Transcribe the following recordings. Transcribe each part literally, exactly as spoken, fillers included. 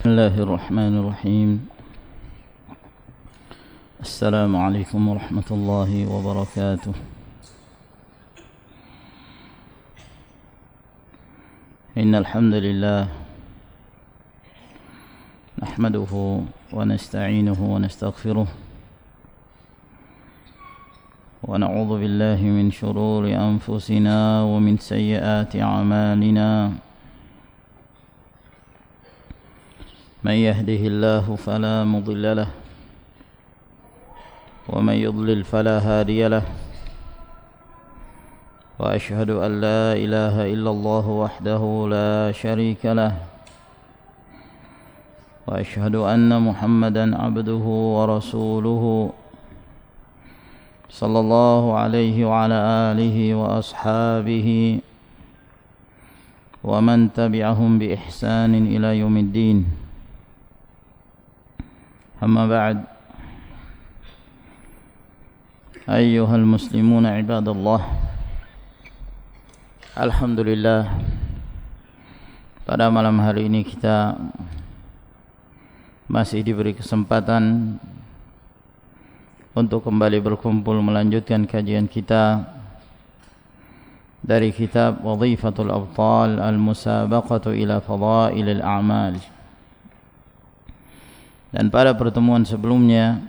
بسم الله الرحمن الرحيم. السلام عليكم ورحمة الله وبركاته. إن الحمد لله نحمده ونستعينه ونستغفره ونعوذ بالله من شرور أنفسنا ومن سيئات أعمالنا. من يهده الله فلا مضل له ومن يضلل فلا هادي له وأشهد أن لا إله إلا الله وحده لا شريك له وأشهد أن محمدا عبده ورسوله صلى الله عليه وعلى آله وأصحابه ومن تبعهم بإحسان إلى يوم الدين. أما بعد، أيها المسلمون عباد الله، alhamdulillah pada malam hari ini kita masih diberi kesempatan untuk kembali berkumpul melanjutkan kajian kita dari kitab Wadhifatul Abtal Al-Musabaqatu ila Fadailil A'mal. Dan pada pertemuan sebelumnya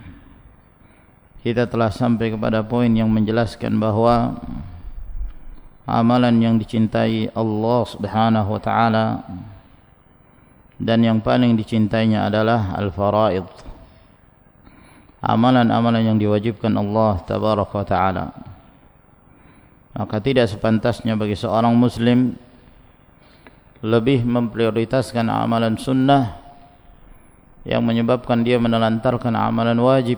kita telah sampai kepada poin yang menjelaskan bahawa amalan yang dicintai Allah Subhanahu wa taala dan yang paling dicintainya adalah al-faraid, amalan-amalan yang diwajibkan Allah tabaraka wa taala. Maka tidak sepantasnya bagi seorang muslim lebih memprioritaskan amalan sunnah yang menyebabkan dia menelantarkan amalan wajib.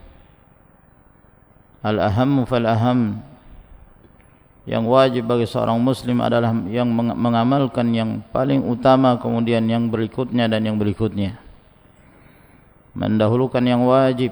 Al-ahammu fal-aham, yang wajib bagi seorang muslim adalah yang mengamalkan yang paling utama, kemudian yang berikutnya dan yang berikutnya, mendahulukan yang wajib.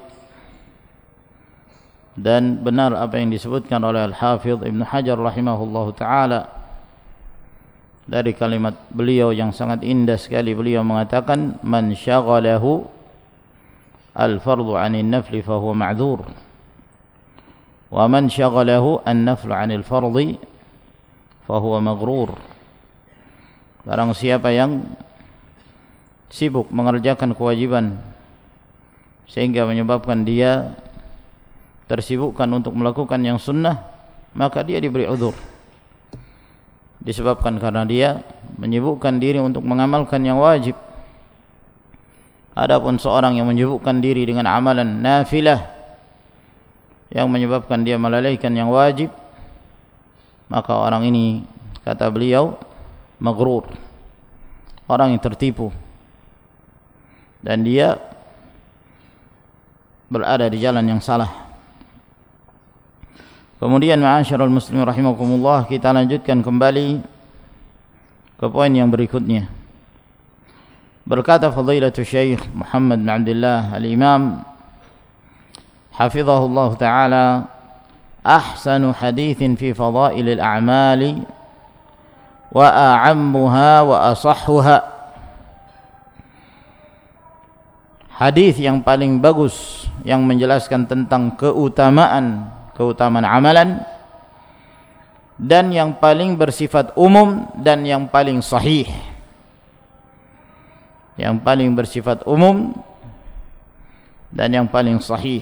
Dan benar apa yang disebutkan oleh Al-Hafidh Ibn Hajar rahimahullahu ta'ala dari kalimat beliau yang sangat indah sekali. Beliau mengatakan, man syaghalahu al-fardu 'anil nafli fahuwa ma'dzur, wa man syaghalahu an-naflu 'anil fardi fahuwa maghrur. Barang siapa yang sibuk mengerjakan kewajiban sehingga menyebabkan dia tersibukkan untuk melakukan yang sunnah, maka dia diberi uzur, disebabkan karena dia menyibukkan diri untuk mengamalkan yang wajib. Adapun seorang yang menyibukkan diri dengan amalan nafilah yang menyebabkan dia melalaikan yang wajib, maka orang ini, kata beliau, maghrur, orang yang tertipu, dan dia berada di jalan yang salah. Kemudian ma'asyiral muslimin rahimakumullah, kita lanjutkan kembali ke poin yang berikutnya. Berkata Fadilatul Syekh Muhammad bin Abdullah Al-Imam hafizahullah ta'ala, ahsanu hadithin fi fadailil a'mali wa a'ammuha wa asahhuha. Hadis yang paling bagus yang menjelaskan tentang keutamaan keutamaan amalan, dan yang paling bersifat umum dan yang paling sahih. Yang paling bersifat umum dan yang paling sahih.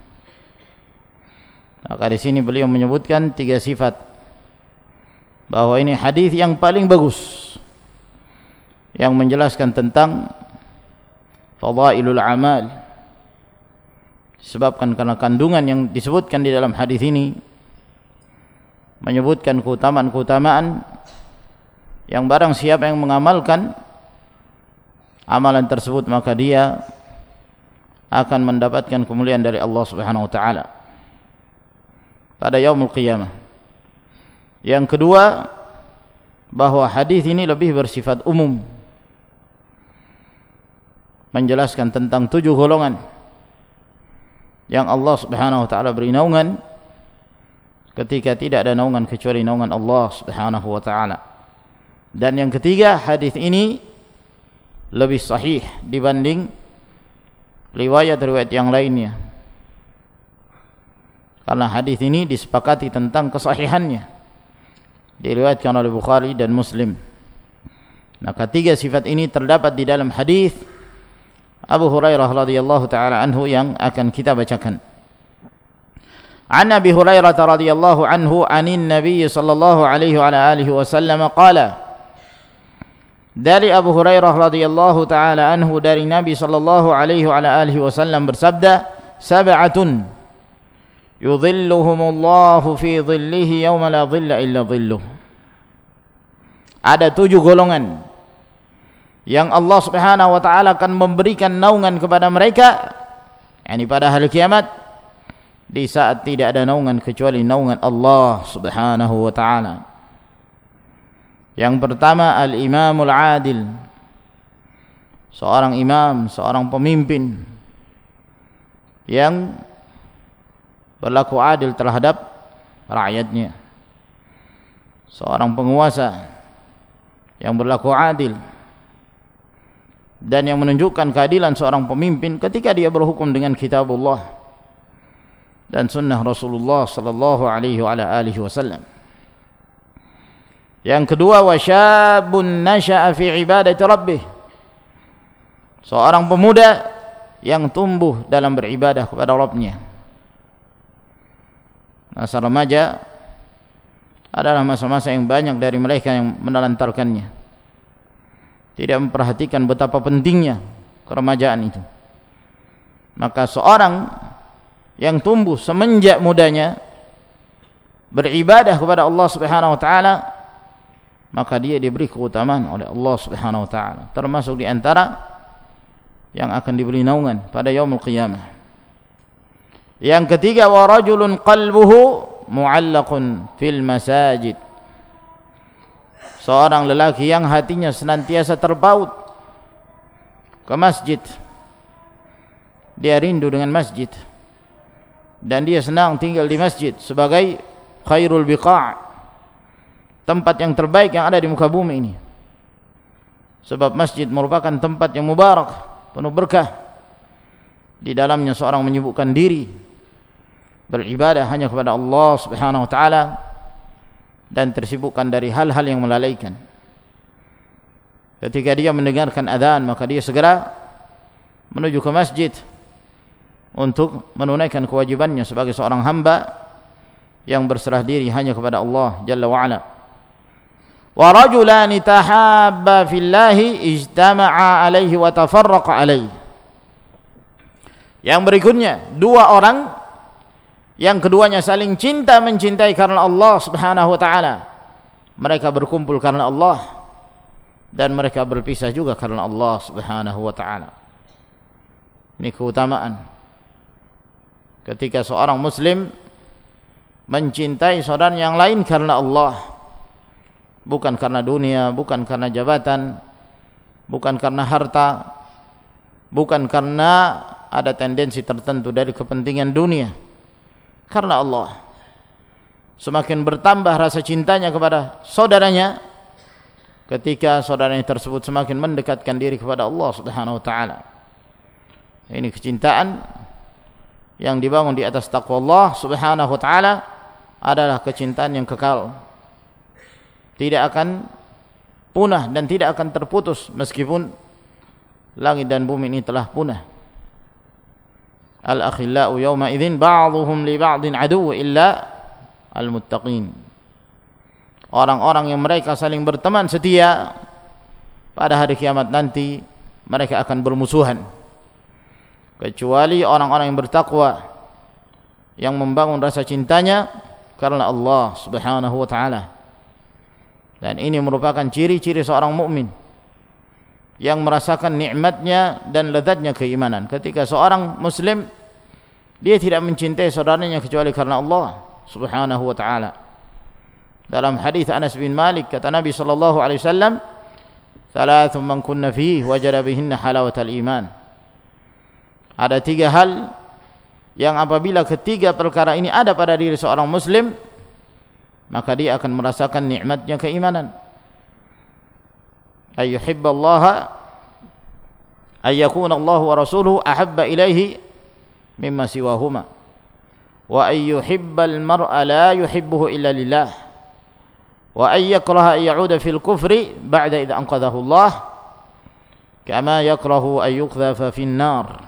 Maka di sini beliau menyebutkan tiga sifat, bahwa ini hadis yang paling bagus yang menjelaskan tentang fadailul amal. Sebabkan karena kandungan yang disebutkan di dalam hadis ini menyebutkan keutamaan-keutamaan yang barang siapa yang mengamalkan amalan tersebut, maka dia akan mendapatkan kemuliaan dari Allah Subhanahu wa taala pada yaumul qiyamah. Yang kedua, bahwa hadis ini lebih bersifat umum, menjelaskan tentang tujuh golongan yang Allah Subhanahu wa taala beri naungan ketika tidak ada naungan kecuali naungan Allah Subhanahu wa taala. Dan yang ketiga, hadis ini lebih sahih dibanding riwayat-riwayat yang lainnya. Karena hadis ini disepakati tentang kesahihannya, diriwayatkan oleh Bukhari dan Muslim. Nah, ketiga sifat ini terdapat di dalam hadis Abu Hurairah radhiyallahu taala anhu yang akan kita bacakan. An Abi Hurairah radhiyallahu anhu anin Nabi sallallahu alaihi wa alihi wasallam qala, dari Abu Hurairah radhiyallahu taala anhu dari Nabi sallallahu alaihi wa alihi wasallam bersabda, sab'atun yudhilluhumullahu fi dhillihi yawma la dhilla illa dhilluh. Ada tujuh golongan yang Allah Subhanahu wa taala akan memberikan naungan kepada mereka, yakni pada hari kiamat, di saat tidak ada naungan kecuali naungan Allah Subhanahu wa taala. Yang pertama, al-imamul adil, seorang imam, seorang pemimpin yang berlaku adil terhadap rakyatnya, seorang penguasa yang berlaku adil dan yang menunjukkan keadilan seorang pemimpin ketika dia berhukum dengan kitabullah dan sunnah Rasulullah sallallahu alaihi wa alihi wasallam. Yang kedua, wasyabun nasha'a fi ibadati rabbih, seorang pemuda yang tumbuh dalam beribadah kepada Rabb-Nya. Masa remaja adalah masa-masa yang banyak dari mereka yang menelantarkannya, tidak memperhatikan betapa pentingnya keremajaan itu. Maka seorang yang tumbuh semenjak mudanya beribadah kepada Allah Subhanahu wa taala, maka dia diberi keutamaan oleh Allah Subhanahu wa taala, termasuk di antara yang akan diberi naungan pada yaumul qiyamah. Yang ketiga, wa rajulun qalbuhu mu'allaqun fil masajid, seorang lelaki yang hatinya senantiasa terpaut ke masjid, dia rindu dengan masjid dan dia senang tinggal di masjid sebagai khairul biqa', tempat yang terbaik yang ada di muka bumi ini. Sebab masjid merupakan tempat yang mubarak, penuh berkah. Di dalamnya seorang menyibukkan diri beribadah hanya kepada Allah Subhanahu wa taala dan tersibukkan dari hal-hal yang melalaikan. Ketika dia mendengarkan adzan, maka dia segera menuju ke masjid untuk menunaikan kewajibannya sebagai seorang hamba yang berserah diri hanya kepada Allah Jalla wa Ala. Wa rajulani tahabba fillahi ijtama'a alaihi wa tafarraqa alaihi. Yang berikutnya, dua orang yang keduanya saling cinta mencintai karena Allah Subhanahu wa taala. Mereka berkumpul karena Allah dan mereka berpisah juga karena Allah Subhanahu wa taala. Ini keutamaan ketika seorang muslim mencintai saudara yang lain karena Allah, bukan karena dunia, bukan karena jabatan, bukan karena harta, bukan karena ada tendensi tertentu dari kepentingan dunia, karena Allah. Semakin bertambah rasa cintanya kepada saudaranya ketika saudaranya tersebut semakin mendekatkan diri kepada Allah Subhanahu wa taala. Ini kecintaan yang dibangun di atas taqwa Allah Subhanahu wa taala adalah kecintaan yang kekal, tidak akan punah dan tidak akan terputus meskipun langit dan bumi ini telah punah. Al-akhillau yawma idzin ba'dhuhum li ba'din adu illa al-muttaqin. Orang-orang yang mereka saling berteman setia pada hari kiamat nanti mereka akan bermusuhan, kecuali orang-orang yang bertakwa yang membangun rasa cintanya karena Allah Subhanahu wa taala. Dan ini merupakan ciri-ciri seorang mukmin yang merasakan nikmatnya dan lezatnya keimanan. Ketika seorang muslim dia tidak mencintai saudaranya kecuali karena Allah Subhanahu wa taala. Dalam hadis Anas bin Malik kata Nabi sallallahu alaihi wasallam, "Thalathun man kunna fihi wajada bihinna halawatal iman." Ada tiga hal yang apabila ketiga perkara ini ada pada diri seorang muslim, maka dia akan merasakan nikmatnya keimanan. Ayyuhibballaha ayyakuna Allah wa rasuluhu ahabba ilaihi mimma siwahuma wa ayyuhibbal mar'a la yuhibbuhu illa lillah wa ayyakraha ayyuda fil kufri ba'da idza anqadhahu Allah kama yakrahu ayyuqdhafa fin nar.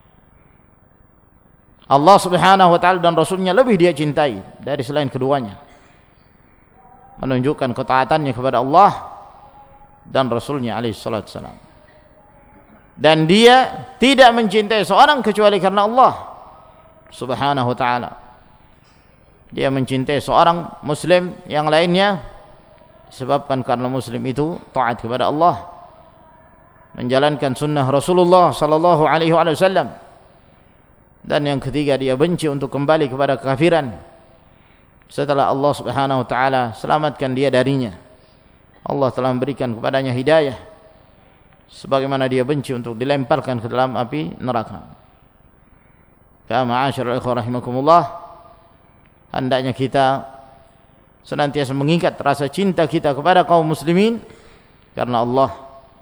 Allah Subhanahu wa taala dan Rasulnya lebih dia cintai dari selain keduanya, menunjukkan ketaatannya kepada Allah dan Rasulnya alaihi salatu wasalam. Dan dia tidak mencintai seorang kecuali karena Allah Subhanahu wa ta'ala. Dia mencintai seorang muslim yang lainnya disebabkan karena muslim itu taat kepada Allah, menjalankan sunnah Rasulullah sallallahu alaihi wasallam. Dan yang ketiga, dia benci untuk kembali kepada kekafiran setelah Allah Subhanahu wa ta'ala selamatkan dia darinya. Allah telah memberikan kepadanya hidayah, sebagaimana dia benci untuk dilemparkan ke dalam api neraka. Kama ma'asyiral ikhwah rahimakumullah, hendaknya kita senantiasa mengikat rasa cinta kita kepada kaum muslimin karena Allah.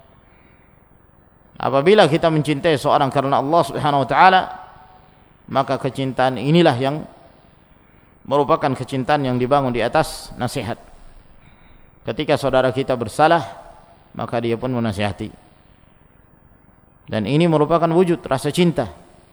Apabila kita mencintai seorang karena Allah Subhanahu wa taala, maka kecintaan inilah yang merupakan kecintaan yang dibangun di atas nasihat. Ketika saudara kita bersalah, maka dia pun menasihati. Dan ini merupakan wujud rasa cinta.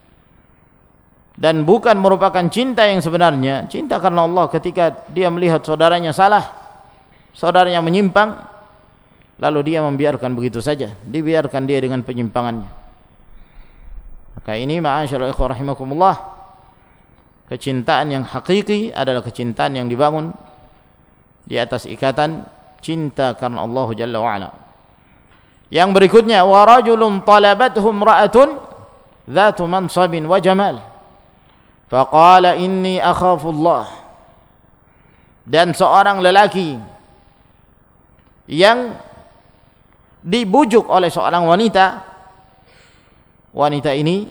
Dan bukan merupakan cinta yang sebenarnya. Cinta karena Allah ketika dia melihat saudaranya salah, saudaranya menyimpang, lalu dia membiarkan begitu saja, dibiarkan dia dengan penyimpangannya. Maka ini ma'asyiral ikhwah rahimakumullah, kecintaan yang hakiki adalah kecintaan yang dibangun di atas ikatan cinta karena Allah Jalla wa'ala. Yang berikutnya, wa rajulun talabathu imra'atun dhatu mansabin wa jamal faqala inni akhafu Allah. Dan seorang lelaki yang dibujuk oleh seorang wanita, wanita ini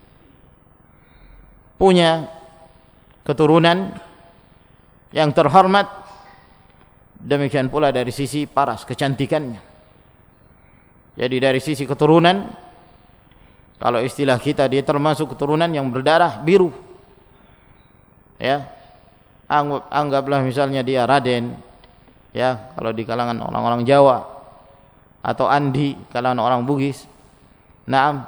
punya keturunan yang terhormat, demikian pula dari sisi paras kecantikannya. Jadi dari sisi keturunan, kalau istilah kita, dia termasuk keturunan yang berdarah biru. Ya, anggap, anggaplah misalnya dia Raden, ya, kalau di kalangan orang-orang Jawa, atau Andi kalangan orang Bugis. Naam.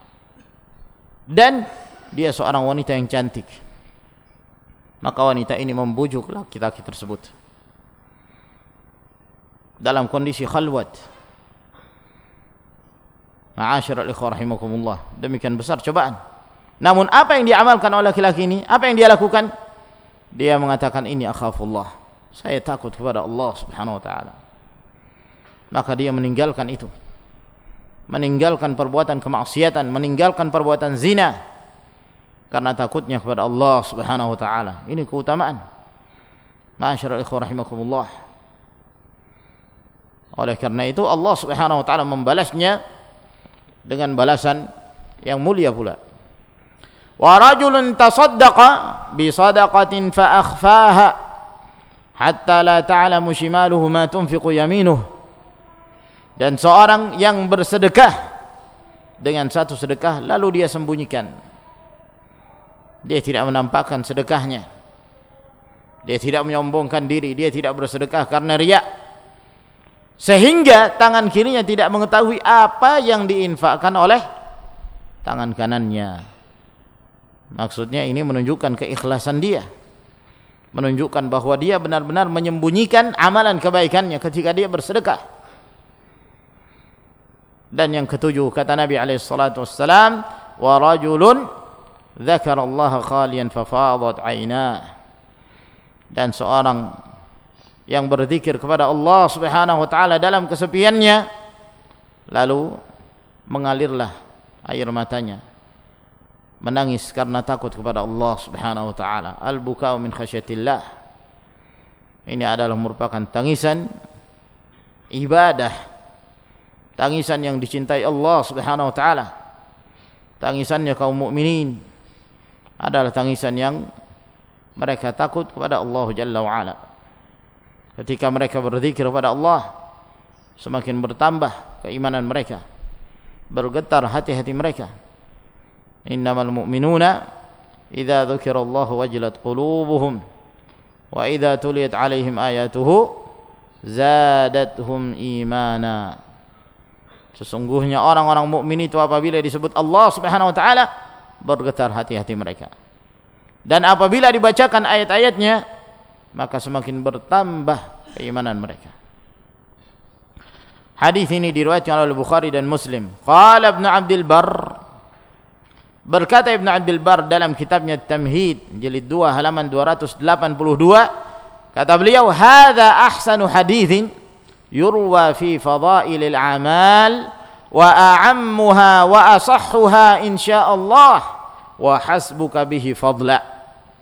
Dan dia seorang wanita yang cantik. Maka wanita ini membujuk laki-laki tersebut dalam kondisi khalwat. Ma'asyiral ikhwah rahimakumullah, demikian besar cobaan. Namun apa yang diamalkan oleh laki-laki ini? Apa yang dia lakukan? Dia mengatakan, ini akhafullah, saya takut kepada Allah Subhanahu wa ta'ala. Maka dia meninggalkan itu, meninggalkan perbuatan kemaksiatan, meninggalkan perbuatan zina karena takutnya kepada Allah Subhanahu wa ta'ala. Ini keutamaan. Ma'asyiral ikhwah rahimakumullah. Oleh karena itu Allah Subhanahu wa ta'ala membalasnya dengan balasan yang mulia pula. Wa rajulun tasaddaqa bi sadaqatin fa akhfaha hatta la ta'lamu shimaluhu ma tunfiqu yaminuhu. Dan seorang yang bersedekah dengan satu sedekah lalu dia sembunyikan. Dia tidak menampakkan sedekahnya. Dia tidak menyombongkan diri, dia tidak bersedekah karena riya. Sehingga tangan kirinya tidak mengetahui apa yang diinfakkan oleh tangan kanannya. Maksudnya ini menunjukkan keikhlasan dia, menunjukkan bahwa dia benar-benar menyembunyikan amalan kebaikannya ketika dia bersedekah. Dan yang ketujuh, kata Nabi alaihi salatu wassalam, wa rajulun dzakarallaha khaliyan fafadat 'ainah. Dan seorang yang berzikir kepada Allah Subhanahu wa taala dalam kesepiannya, lalu mengalirlah air matanya, menangis karena takut kepada Allah Subhanahu wa taala. Al-buka'u min khasyatillah. Ini adalah merupakan tangisan ibadah, tangisan yang dicintai Allah Subhanahu wa taala. Tangisannya kaum mukminin adalah tangisan yang mereka takut kepada Allah Jalla wa ala. Ketika mereka berzikir kepada Allah, semakin bertambah keimanan mereka, bergetar hati-hati mereka. Innamal mu'minuna idza dzukirallahu wajilat qulubuhum wa idza tuliyat 'alaihim ayatuhu zadatuhum imana. Sesungguhnya orang-orang mukmin itu apabila disebut Allah Subhanahu wa taala bergetar hati-hati mereka. Dan apabila dibacakan ayat-ayatnya, maka semakin bertambah keimanan mereka. Hadis ini diriwayatkan oleh Bukhari dan Muslim. Qala Ibnu Abdul Barr, berkata Ibnu Abdul Barr dalam kitabnya Tamhid jilid dua halaman dua ratus delapan puluh dua, kata beliau, hadza ahsanu haditsin yurwa fi fadailil a'mal wa a'ammuha wa asahhuha insyaallah wa hasbuka bihi fadla.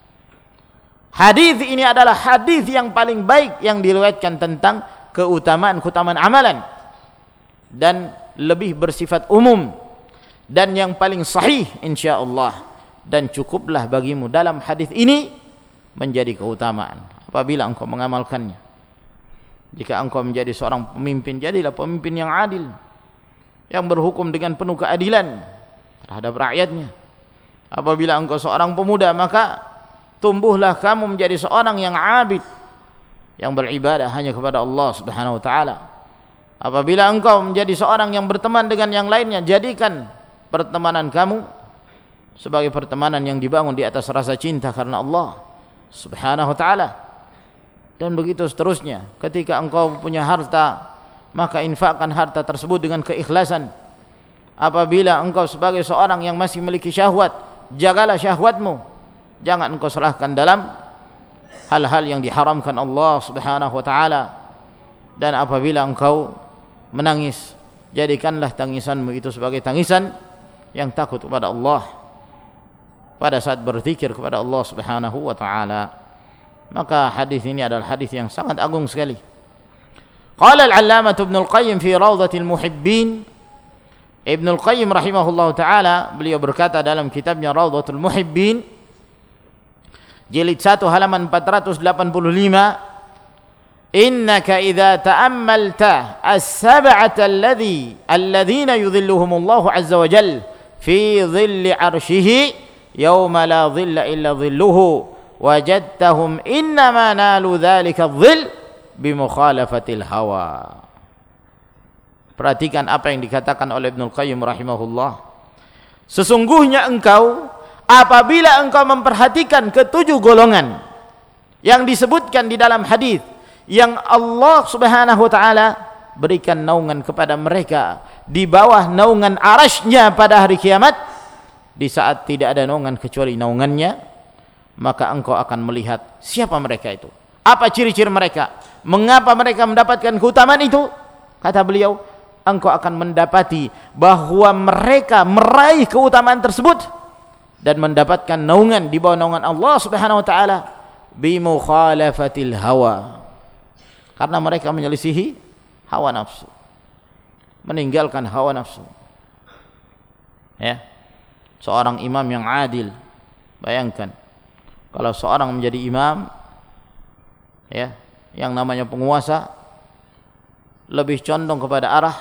Hadis ini adalah hadis yang paling baik yang diriwayatkan tentang keutamaan-keutamaan amalan dan lebih bersifat umum dan yang paling sahih insyaallah, dan cukuplah bagimu dalam hadis ini menjadi keutamaan apabila engkau mengamalkannya. Jika engkau menjadi seorang pemimpin, jadilah pemimpin yang adil, yang berhukum dengan penuh keadilan terhadap rakyatnya. Apabila engkau seorang pemuda, maka tumbuhlah kamu menjadi seorang yang abid, yang beribadah hanya kepada Allah Subhanahu wa taala. Apabila engkau menjadi seorang yang berteman dengan yang lainnya, jadikan pertemanan kamu sebagai pertemanan yang dibangun di atas rasa cinta karena Allah Subhanahu wa taala. Dan begitu seterusnya. Ketika engkau punya harta, maka infakkan harta tersebut dengan keikhlasan. Apabila engkau sebagai seorang yang masih memiliki syahwat, jagalah syahwatmu. Jangan engkau serahkan dalam hal-hal yang diharamkan Allah Subhanahu wa taala. Dan apabila engkau menangis, jadikanlah tangisanmu itu sebagai tangisan yang takut kepada Allah pada saat berzikir kepada Allah Subhanahu wa taala. Maka hadis ini adalah hadis yang sangat agung sekali. Qala al-'allamah Ibnu al-Qayyim fi Rawdatil Muhibbin. Ibnu al-Qayyim rahimahullahu taala, beliau berkata dalam kitabnya Rawdatul Muhibbin jilid satu halaman empat ratus delapan puluh lima, innaka idza ta'ammalta as-sab'ata alladhi alladhina yudhilluhumullahu 'azza wa jalla fi dhilli 'arshihi yawma la dhilla illa dhilluhu wajadtahum innama nalu dhalika adh-dhill bimukhalafatil hawa. Perhatikan apa yang dikatakan oleh Ibnu Qayyim rahimahullah. Sesungguhnya engkau apabila engkau memperhatikan ketujuh golongan yang disebutkan di dalam hadis yang Allah Subhanahu wa taala berikan naungan kepada mereka di bawah naungan arasy-Nya pada hari kiamat, di saat tidak ada naungan kecuali naungannya, maka engkau akan melihat siapa mereka itu, apa ciri-ciri mereka, mengapa mereka mendapatkan keutamaan itu. Kata beliau, engkau akan mendapati bahwa mereka meraih keutamaan tersebut dan mendapatkan naungan di bawah naungan Allah Subhanahu wa taala bi mukhalafatil hawa, karena mereka menyelisihi hawa nafsu, meninggalkan hawa nafsu. Ya, seorang imam yang adil, bayangkan kalau seorang menjadi imam, ya, yang namanya penguasa lebih condong kepada arah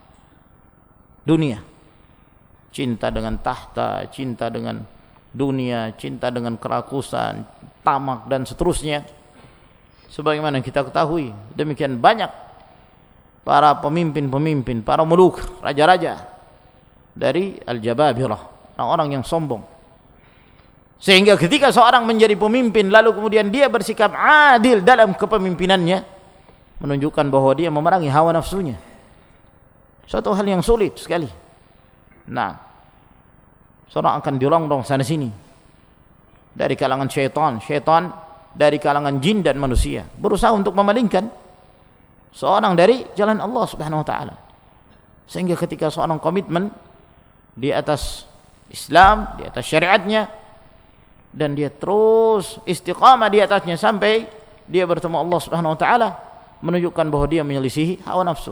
dunia, cinta dengan tahta, cinta dengan dunia, cinta dengan kerakusan, tamak dan seterusnya. Sebagaimana kita ketahui, demikian banyak para pemimpin-pemimpin, para muluk, raja-raja dari al-jababirah, orang-orang yang sombong. Sehingga ketika seorang menjadi pemimpin lalu kemudian dia bersikap adil dalam kepemimpinannya, menunjukkan bahwa dia memerangi hawa nafsunya. Suatu hal yang sulit sekali. Nah, seorang akan dirongrong sana sini dari kalangan syaitan, syaitan dari kalangan jin dan manusia, berusaha untuk memalingkan seorang dari jalan Allah Subhanahu wa taala. Sehingga ketika seorang komitmen di atas Islam, di atas syariatnya, dan dia terus istiqamah di atasnya sampai dia bertemu Allah Subhanahu wa taala, menunjukkan bahwa dia menyelisihi hawa nafsu.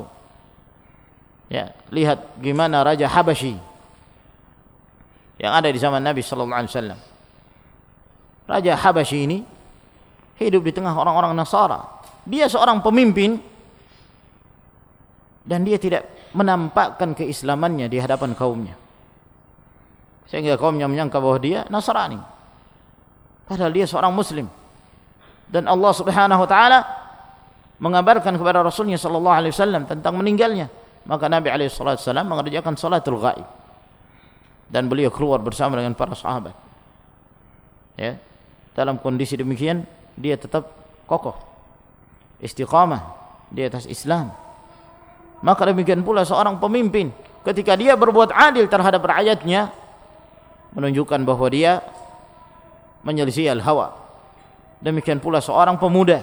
Ya, lihat gimana Raja Habasyi yang ada di zaman Nabi sallallahu alaihi wasallam. Raja Habasyi ini hidup di tengah orang-orang Nasara. Dia seorang pemimpin dan dia tidak menampakkan keislamannya di hadapan kaumnya, sehingga kaumnya menyangka bahwa dia Nasrani, padahal dia seorang Muslim. Dan Allah Subhanahu wa taala mengabarkan kepada Rasulnya sallallahu alaihi wasallam tentang meninggalnya, maka Nabi alaihi wasallam mengerjakan salatul ghaib dan beliau keluar bersama dengan para sahabat. Ya, dalam kondisi demikian dia tetap kokoh, istiqamah di atas Islam. Maka demikian pula seorang pemimpin ketika dia berbuat adil terhadap rakyatnya, menunjukkan bahwa dia menyelisih al-hawa. Demikian pula seorang pemuda,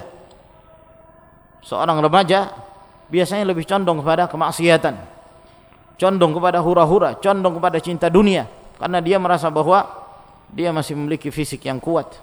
seorang remaja biasanya lebih condong kepada kemaksiatan, condong kepada hura-hura, condong kepada cinta dunia, karena dia merasa bahwa dia masih memiliki fisik yang kuat,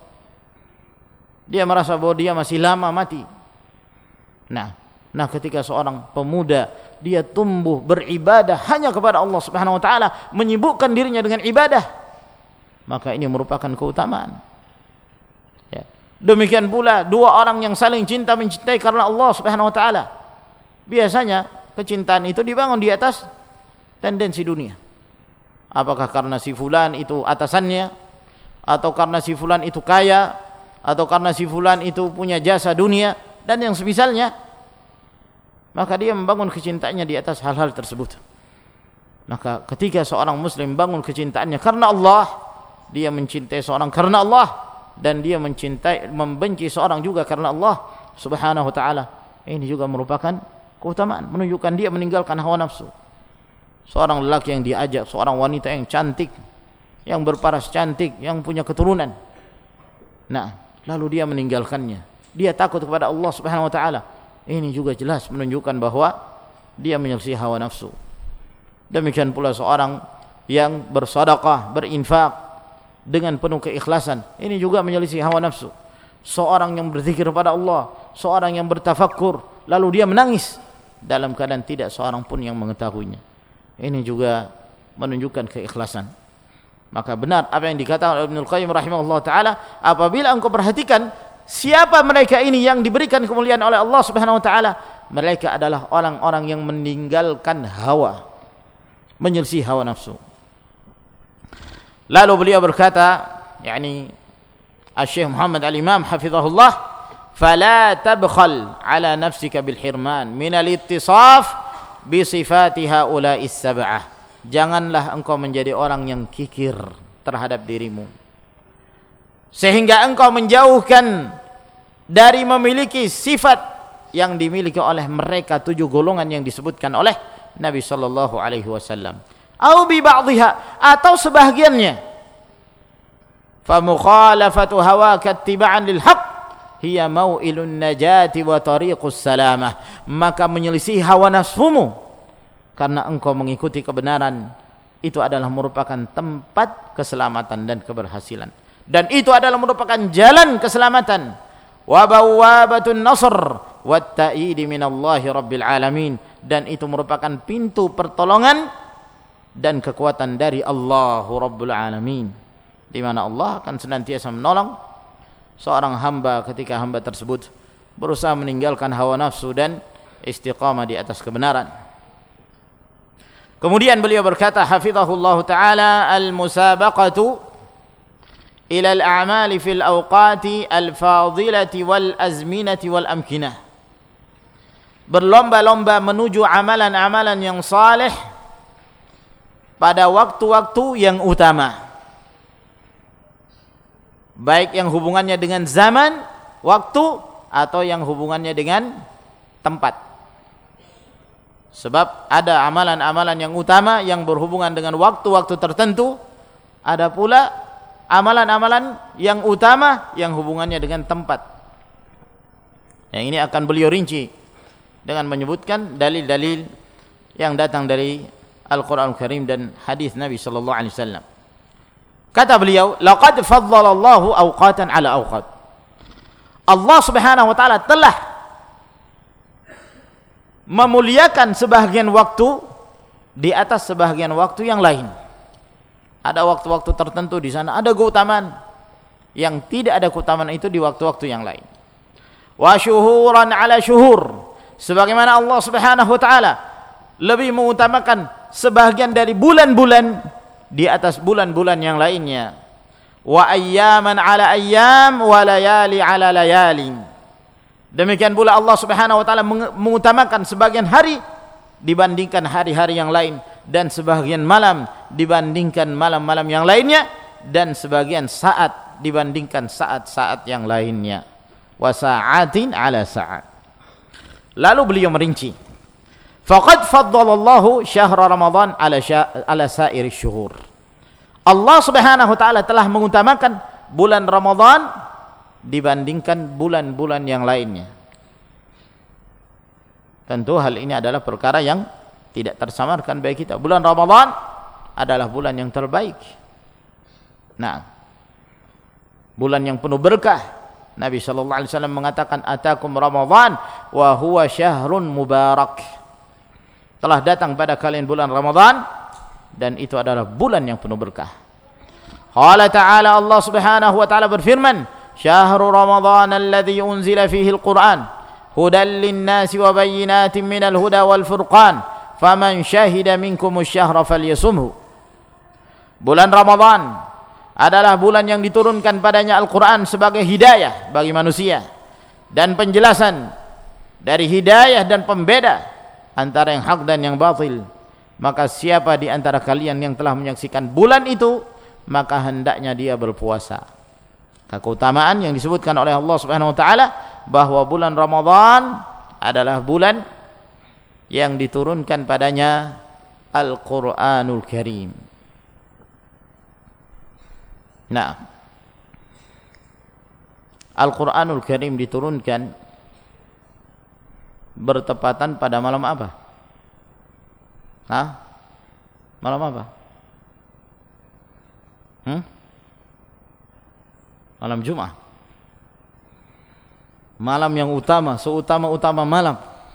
dia merasa bahwa dia masih lama mati. Nah, nah ketika seorang pemuda dia tumbuh beribadah hanya kepada Allah Subhanahu wa taala, menyibukkan dirinya dengan ibadah, maka ini merupakan keutamaan. Ya. Demikian pula dua orang yang saling cinta mencintai karena Allah Subhanahu wa taala, biasanya kecintaan itu dibangun di atas tendensi dunia. Apakah karena si fulan itu atasannya, atau karena si fulan itu kaya, atau karena si fulan itu punya jasa dunia dan yang semisalnya, maka dia membangun kecintaannya di atas hal-hal tersebut. Maka ketika seorang muslim bangun kecintaannya karena Allah, dia mencintai seorang karena Allah, dan dia mencintai membenci seorang juga karena Allah Subhanahu wa taala, ini juga merupakan keutamaan, menunjukkan dia meninggalkan hawa nafsu. Seorang lelaki yang diajak seorang wanita yang cantik, yang berparas cantik, yang punya keturunan, nah lalu dia meninggalkannya, dia takut kepada Allah Subhanahu wa taala, ini juga jelas menunjukkan bahwa dia menyelisih hawa nafsu. Demikian pula seorang yang bersedekah, berinfak dengan penuh keikhlasan, ini juga menyelisih hawa nafsu. Seorang yang berzikir kepada Allah, seorang yang bertafakkur, lalu dia menangis dalam keadaan tidak seorang pun yang mengetahuinya, ini juga menunjukkan keikhlasan. Maka benar apa yang dikatakan oleh Ibnu Qayyim rahimahullah taala, apabila engkau perhatikan siapa mereka ini yang diberikan kemuliaan oleh Allah Subhanahu wa taala, mereka adalah orang-orang yang meninggalkan hawa, menyelisih hawa nafsu. Lalu beliau berkata, yakni Asy-Syaikh Muhammad Al-Imam hafizahullah, fala tabkhal ala nafsika bil hirman min al-ittisaf bi sifati haula'is sab'ah. Janganlah engkau menjadi orang yang kikir terhadap dirimu, sehingga engkau menjauhkan dari memiliki sifat yang dimiliki oleh mereka tujuh golongan yang disebutkan oleh Nabi sallallahu alaihi wasallam. Au bi ba'dihha, atau sebahagiannya. Fa mukhalafatu hawaka ittiba'an lil haqq hiya mau'ilun najati wa tariqus salamah. Maka menyelisih hawa nafsumu karena engkau mengikuti kebenaran, itu adalah merupakan tempat keselamatan dan keberhasilan, dan itu adalah merupakan jalan keselamatan. Wa bawwabatun nasr wat ta'id minallahi rabbil alamin, dan itu merupakan pintu pertolongan dan kekuatan dari Allah Rabbul Alamin, di mana Allah akan senantiasa menolong seorang hamba ketika hamba tersebut berusaha meninggalkan hawa nafsu dan istiqamah di atas kebenaran. Kemudian beliau berkata hafizahullah taala, al-musabaqatu ila al-a'mali fil awqati al-fadilati wal azminati wal amkinah. Berlomba-lomba menuju amalan-amalan yang saleh pada waktu-waktu yang utama, baik yang hubungannya dengan zaman, waktu, atau yang hubungannya dengan tempat. Sebab ada amalan-amalan yang utama yang berhubungan dengan waktu-waktu tertentu, ada pula amalan-amalan yang utama yang hubungannya dengan tempat. Yang ini akan beliau rinci dengan menyebutkan dalil-dalil yang datang dari Al-Quran Al-Karim dan hadis Nabi sallallahu alaihi wasallam. Kata beliau, laqad faddalallahu awqatan ala awqat. Allah Subhanahu wa taala telah memuliakan sebahagian waktu di atas sebahagian waktu yang lain. Ada waktu-waktu tertentu di sana ada keutamaan yang tidak ada keutamaan itu di waktu-waktu yang lain. Wa syuhuran ala syuhur, sebagaimana Allah Subhanahu wa taala lebih mengutamakan sebahagian dari bulan-bulan di atas bulan-bulan yang lainnya. Wa ayyaman ala ayyam wa layali ala layali. Demikian pula Allah Subhanahu wa taala mengutamakan sebagian hari dibandingkan hari-hari yang lain, dan sebagian malam dibandingkan malam-malam yang lainnya, dan sebagian saat dibandingkan saat-saat yang lainnya. Wa sa'atin ala sa'at. Lalu beliau merinci, faqad faddalallahu syahra Ramadan ala ala sa'iri syuhur. Allah Subhanahu wa taala telah mengutamakan bulan Ramadan dibandingkan bulan-bulan yang lainnya. Tentu hal ini adalah perkara yang tidak tersamarkan bagi kita. Bulan Ramadan adalah bulan yang terbaik. Nah, bulan yang penuh berkah. Nabi sallallahu alaihi wasallam mengatakan, atakum Ramadan wa huwa syahrun mubarak. Telah datang pada kalian bulan Ramadan, dan itu adalah bulan yang penuh berkah. Qala ta'ala, Allah Subhanahu wa taala berfirman, syahru Ramadan alladhi unzila fihi al-Qur'an hudan lin-nasi wa bayyinatin minal huda wal furqan faman syahida minkumus syahra falyasumhu. Bulan Ramadan adalah bulan yang diturunkan padanya Al-Quran sebagai hidayah bagi manusia dan penjelasan dari hidayah dan pembeda antara yang hak dan yang batil. Maka siapa di antara kalian yang telah menyaksikan bulan itu, maka hendaknya dia berpuasa. Keutamaan yang disebutkan oleh Allah Subhanahu wa taala bahwa bulan Ramadan adalah bulan yang diturunkan padanya Al-Qur'anul Karim. Nah, Al-Qur'anul Karim diturunkan bertepatan pada malam apa? Hah? Malam apa? Hmm? Malam Jumat. Malam yang utama, seutama-utama malam.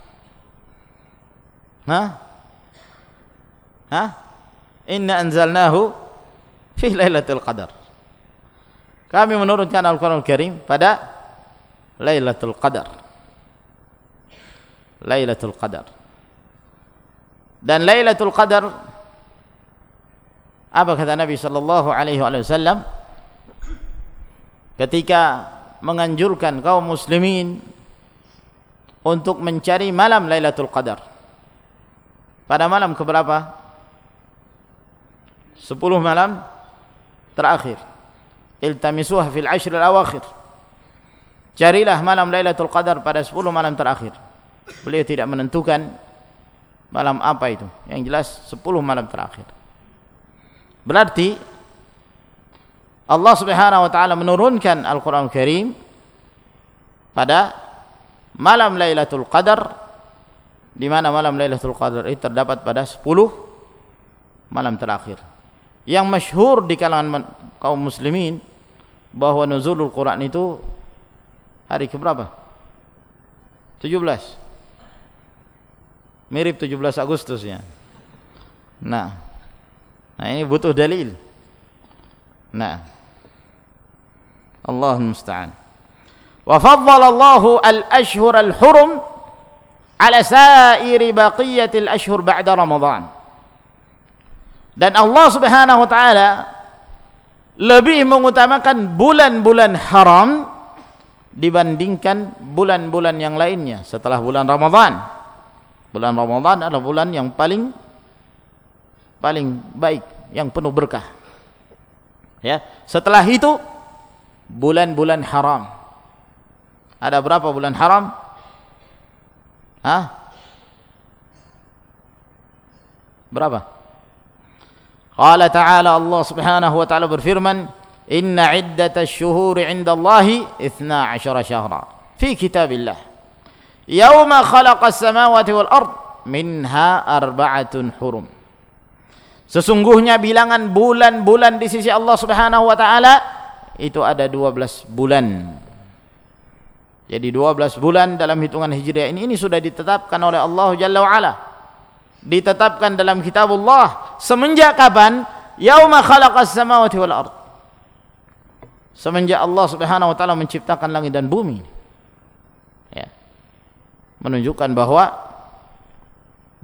Hah? Hah? Inna anzalnahu fi Lailatul Qadar. Kami menurunkan Al-Qur'an Al-Karim pada Lailatul Qadar. Lailatul Qadar. Dan Lailatul Qadar, apa kata Nabi sallallahu alaihi wasallam ketika menganjurkan kaum muslimin untuk mencari malam Lailatul Qadar? Pada malam keberapa? Sepuluh malam terakhir. Iltamisuha fil ashr al-awakhir. Carilah malam Lailatul Qadar pada sepuluh malam terakhir. Beliau tidak menentukan malam apa itu, yang jelas sepuluh malam terakhir. Berarti Allah Subhanahu wa taala menurunkan Al-Qur'an Al-Karim pada malam Lailatul Qadar, di mana malam Lailatul Qadar itu terdapat pada sepuluh malam terakhir. Yang masyhur di kalangan kaum muslimin bahwa nuzulul Quran itu hari keberapa? tujuh belas. Mirip tujuh belas Agustus ya. Nah, nah ini butuh dalil. Nah, Allahul musta'an. Wa faddala Allahu al-ashhur al-hurum ala sa'iri baqiyatil ashhur ba'da Ramadan. Dan Allah Subhanahu wa taala lebih mengutamakan bulan-bulan haram dibandingkan bulan-bulan yang lainnya setelah bulan Ramadan. Bulan Ramadan adalah bulan yang paling paling baik, yang penuh berkah. Ya, setelah itu bulan-bulan haram. Ada berapa bulan haram? Hah? Berapa? Qala ta'ala, Allah Subhanahu wa ta'ala berfirman, inna iddatash syuhuri 'indallahi ithna 'ashara syahra fi kitabillah yauma khalaqas samawati wal ard minha arba'atun hurum. Sesungguhnya bilangan bulan-bulan di sisi Allah Subhanahu wa taala itu ada dua belas bulan. Jadi dua belas bulan dalam hitungan Hijriah ini, ini sudah ditetapkan oleh Allah Jalla wa Ala. Ditetapkan dalam kitabullah semenjak kapan? Yauma khalaqas samawati wal ard. Semenjak Allah Subhanahu wa taala menciptakan langit dan bumi. Ya. Menunjukkan bahwa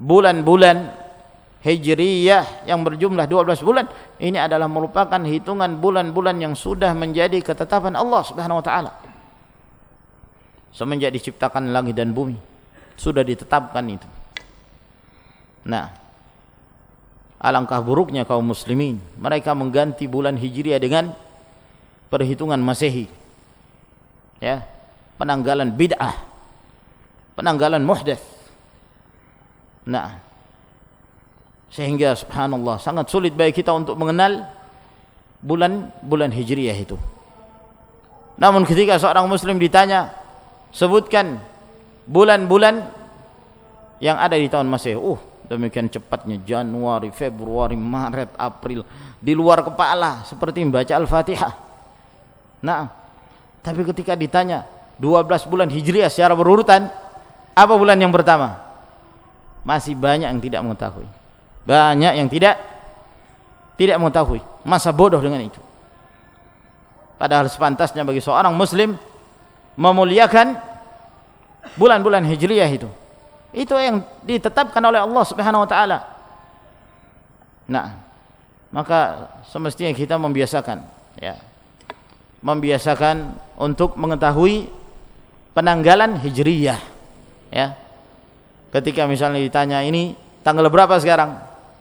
bulan-bulan Hijriyah yang berjumlah dua belas bulan, ini adalah merupakan hitungan bulan-bulan yang sudah menjadi ketetapan Allah Subhanahu wa taala. Semenjak diciptakan langit dan bumi sudah ditetapkan itu. Nah, alangkah buruknya kaum muslimin, mereka mengganti bulan Hijriah dengan perhitungan Masehi. Ya, penanggalan bid'ah, penanggalan muhdats. Nah, sehingga subhanallah sangat sulit bagi kita untuk mengenal bulan-bulan Hijriah itu. Namun ketika seorang muslim ditanya, sebutkan bulan-bulan yang ada di tahun Masehi, uh demikian cepatnya Januari, Februari, Maret, April, di luar kepala seperti membaca Al-Fatihah. Nah, tapi ketika ditanya dua belas bulan Hijriah secara berurutan, apa bulan yang pertama? Masih banyak yang tidak mengetahui. Banyak yang tidak tidak mengetahui. Masa bodoh dengan itu. Padahal sepantasnya bagi seorang muslim memuliakan bulan-bulan Hijriah itu. Itu yang ditetapkan oleh Allah Subhanahu wa taala. Nah, maka semestinya kita membiasakan, ya. Membiasakan untuk mengetahui penanggalan Hijriyah, ya. Ketika misalnya ditanya, ini tanggal berapa sekarang?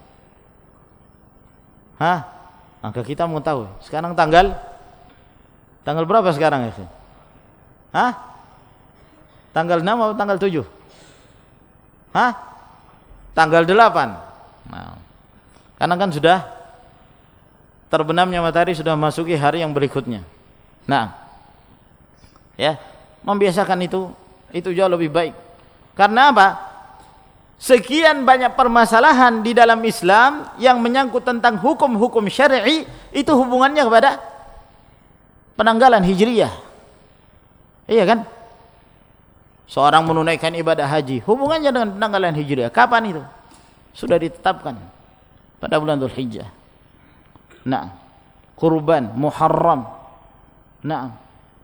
Hah? Maka kita mengetahui. Sekarang tanggal tanggal berapa sekarang, ya? Hah? Tanggal enam atau tanggal tujuh? Hah? Tanggal delapan. Nah, karena kan sudah terbenamnya matahari, sudah masuki hari yang berikutnya. Nah, ya, membiasakan itu itu jauh lebih baik. Karena apa? Sekian banyak permasalahan di dalam Islam yang menyangkut tentang hukum-hukum syar'i, itu hubungannya kepada penanggalan Hijriyah. Iya kan? Seorang menunaikan ibadah haji, hubungannya dengan penanggalan Hijriah. Kapan itu? Sudah ditetapkan pada bulan Dzulhijjah. Nah, kurban, Muharram. Nah,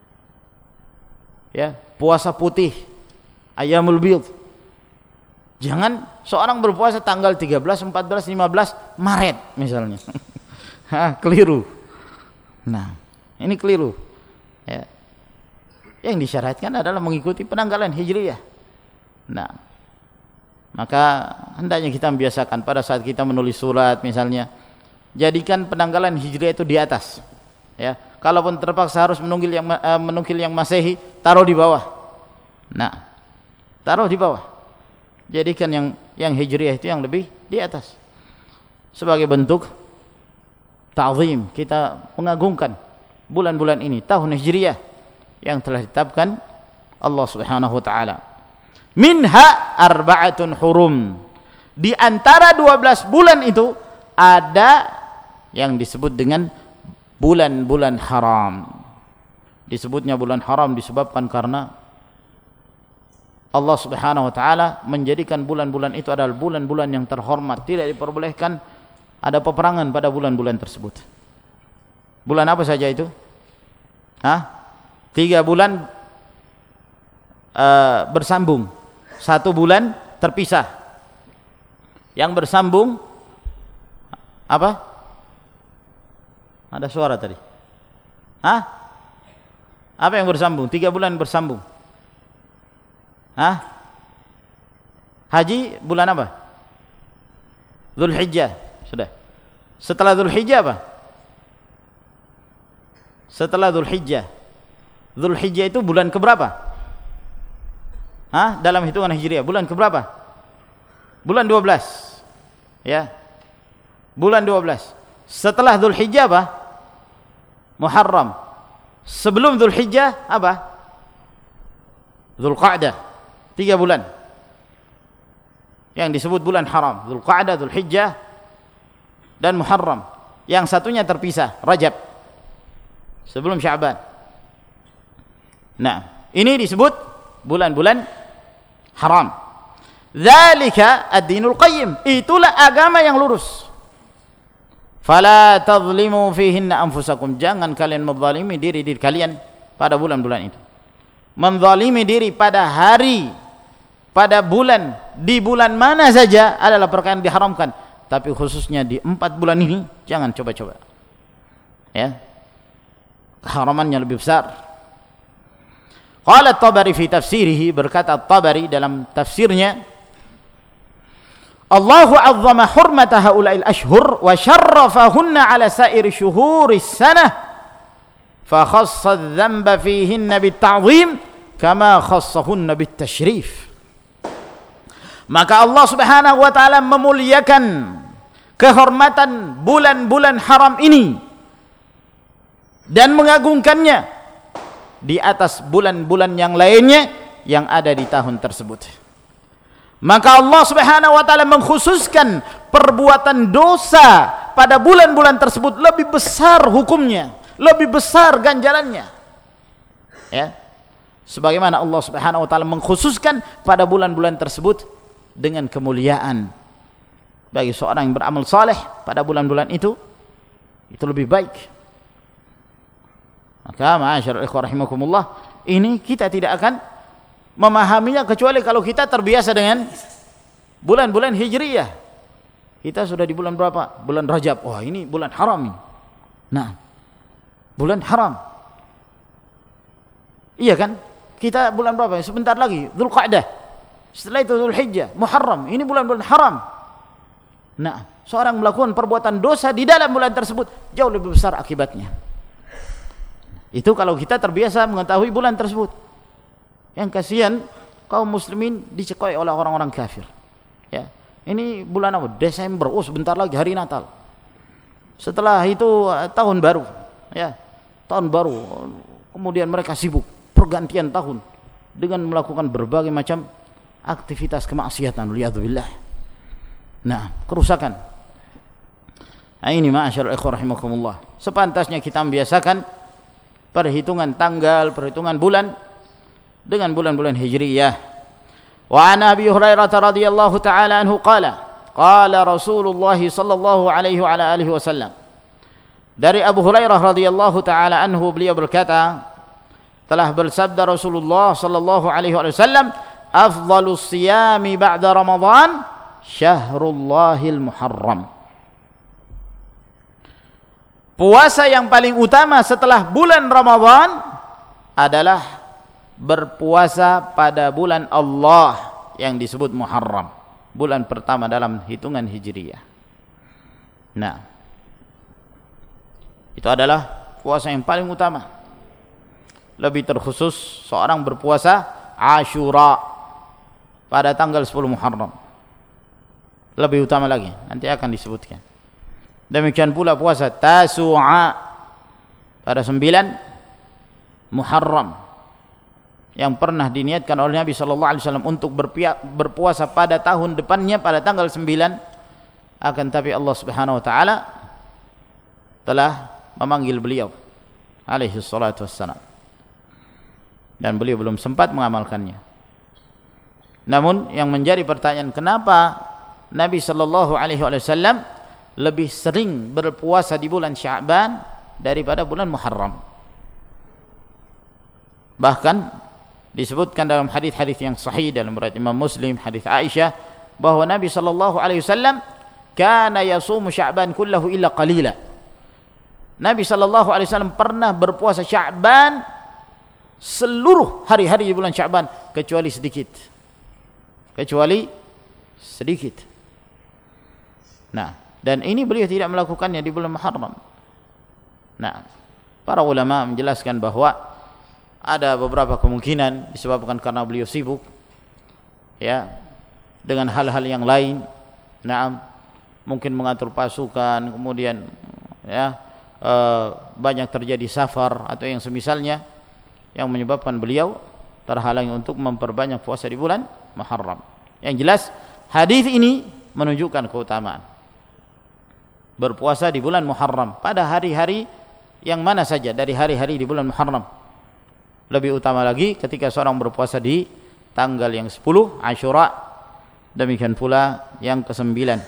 ya, puasa putih, Ayyamul Bidh. Jangan seorang berpuasa tanggal tiga belas, empat belas, lima belas Maret misalnya. Hah, keliru. Nah, ini keliru. Ya. Yang disyaratkan adalah mengikuti penanggalan Hijriyah. Nah, maka hendaknya kita membiasakan pada saat kita menulis surat misalnya, jadikan penanggalan Hijriyah itu di atas. Ya, kalaupun terpaksa harus menukil yang uh, menukil yang Masehi, taruh di bawah. Nah, taruh di bawah. Jadikan yang yang Hijriyah itu yang lebih di atas. Sebagai bentuk ta'zim, kita mengagungkan bulan-bulan ini, tahun Hijriyah yang telah ditetapkan Allah Subhanahu wa taala. Minha arba'atun hurum. Di antara dua belas bulan itu ada yang disebut dengan bulan-bulan haram. Disebutnya bulan haram disebabkan karena Allah Subhanahu wa taala menjadikan bulan-bulan itu adalah bulan-bulan yang terhormat, tidak diperbolehkan ada peperangan pada bulan-bulan tersebut. Bulan apa saja itu? Hah? Tiga bulan uh, bersambung, satu bulan terpisah. Yang bersambung apa? Ada suara tadi. Hah? Apa yang bersambung? Tiga bulan bersambung. Hah? Haji bulan apa? Dzulhijjah. Sudah. Setelah Dzulhijjah apa? Setelah Dzulhijjah. Dzulhijjah itu bulan keberapa? Hah? Dalam hitungan Hijriah bulan keberapa? Bulan dua belas. Ya. Bulan dua belas. Setelah Dzulhijjah apa? Muharram. Sebelum Dzulhijjah apa? Dzulqa'dah. Tiga bulan yang disebut bulan haram. Dzulqa'dah, Dzulhijjah dan Muharram. Yang satunya terpisah, Rajab, sebelum Sya'ban. Nah, ini disebut bulan-bulan haram. Dzalika ad-dinul qayyim. Itulah agama yang lurus. Fala tadhlimu fihinna anfusakum. Jangan kalian menzalimi diri diri kalian pada bulan-bulan itu. Menzalimi diri pada hari pada bulan, di bulan mana saja adalah perkara yang diharamkan, tapi khususnya di empat bulan ini jangan coba-coba. Ya, keharamannya lebih besar. Qala At-Tabari fi tafsirihi, berkata At-Tabari dalam tafsirnya, Allahu 'azzama hurmata haula'il ashhur wa syarrafahunna 'ala sa'iri syuhuris sanah fa khassa adh-dhanba fihinna bit-ta'zim kama khassahunna bit-tashrif. Maka Allah Subhanahu wa taala memuliakan kehormatan bulan-bulan haram ini dan mengagungkannya di atas bulan-bulan yang lainnya yang ada di tahun tersebut. Maka Allah Subhanahu wa taala mengkhususkan perbuatan dosa pada bulan-bulan tersebut lebih besar hukumnya, lebih besar ganjarannya. Ya. Sebagaimana Allah Subhanahu wa taala mengkhususkan pada bulan-bulan tersebut dengan kemuliaan bagi seorang yang beramal saleh pada bulan-bulan itu, itu lebih baik. Maka ma'asyiral ikhwah rahimakumullah, ini kita tidak akan memahaminya kecuali kalau kita terbiasa dengan bulan-bulan hijriyah. Kita sudah di bulan berapa? Bulan Rajab. Wah, ini bulan haram. Nah, bulan haram. Iya kan? Kita bulan berapa? Sebentar lagi Dzulqa'dah. Setelah itu Dzulhijjah, Muharram. Ini bulan-bulan haram. Nah, seorang melakukan perbuatan dosa di dalam bulan tersebut jauh lebih besar akibatnya. Itu kalau kita terbiasa mengetahui bulan tersebut. Yang kasihan kaum muslimin dicekoi oleh orang-orang kafir. Ya, ini bulan apa? Desember. Oh, sebentar lagi hari Natal. Setelah itu tahun baru. Ya, tahun baru. Kemudian mereka sibuk pergantian tahun dengan melakukan berbagai macam aktivitas kemaksiatan. Liyadzubillah. Nah, kerusakan. Nah, ini ma'asyarul ikhwah rahimakumullah. Sepantasnya kita membiasakan perhitungan tanggal, perhitungan bulan dengan bulan-bulan hijriyah. Wa an Abi Hurairah radhiyallahu taala anhu qala qala Rasulullah sallallahu alaihi wa ala alihi wasallam. Dari Abu Hurairah radhiyallahu taala anhu, beliau berkata, telah bersabda Rasulullah sallallahu alaihi wasallam, afdhalus siyami ba'da Ramadan syahrullahil muharram. Puasa yang paling utama setelah bulan Ramadan adalah berpuasa pada bulan Allah yang disebut Muharram, bulan pertama dalam hitungan Hijriyah. Nah, itu adalah puasa yang paling utama. Lebih terkhusus seorang berpuasa Ashura pada tanggal sepuluh Muharram. Lebih utama lagi, nanti akan disebutkan. Demikian pula puasa Tasu'a pada sembilan Muharram yang pernah diniatkan oleh Nabi sallallahu alaihi wasallam untuk berpuasa pada tahun depannya pada tanggal sembilan, akan tapi Allah Subhanahu wa taala telah memanggil beliau alaihi salatu wassalam dan beliau belum sempat mengamalkannya. Namun yang menjadi pertanyaan, kenapa Nabi sallallahu alaihi wasallam lebih sering berpuasa di bulan Sya'ban daripada bulan Muharram? Bahkan disebutkan dalam hadis-hadis yang sahih dalam riwayat Imam Muslim, hadis Aisyah, bahwa Nabi sallallahu alaihi wasallam kana yasumu Sya'ban kullahu illa qalila. Nabi sallallahu alaihi wasallam pernah berpuasa Sya'ban seluruh hari-hari di bulan Sya'ban kecuali sedikit. Kecuali sedikit. Nah, dan ini beliau tidak melakukannya di bulan Muharram. Nah, para ulama menjelaskan bahwa ada beberapa kemungkinan disebabkan karena beliau sibuk ya dengan hal-hal yang lain. Nah, mungkin mengatur pasukan, kemudian ya e, banyak terjadi safar atau yang semisalnya yang menyebabkan beliau terhalang untuk memperbanyak puasa di bulan Muharram. Yang jelas hadis ini menunjukkan keutamaan berpuasa di bulan Muharram pada hari-hari yang mana saja dari hari-hari di bulan Muharram. Lebih utama lagi ketika seorang berpuasa di tanggal yang sepuluh Ashura, demikian pula yang kesembilan.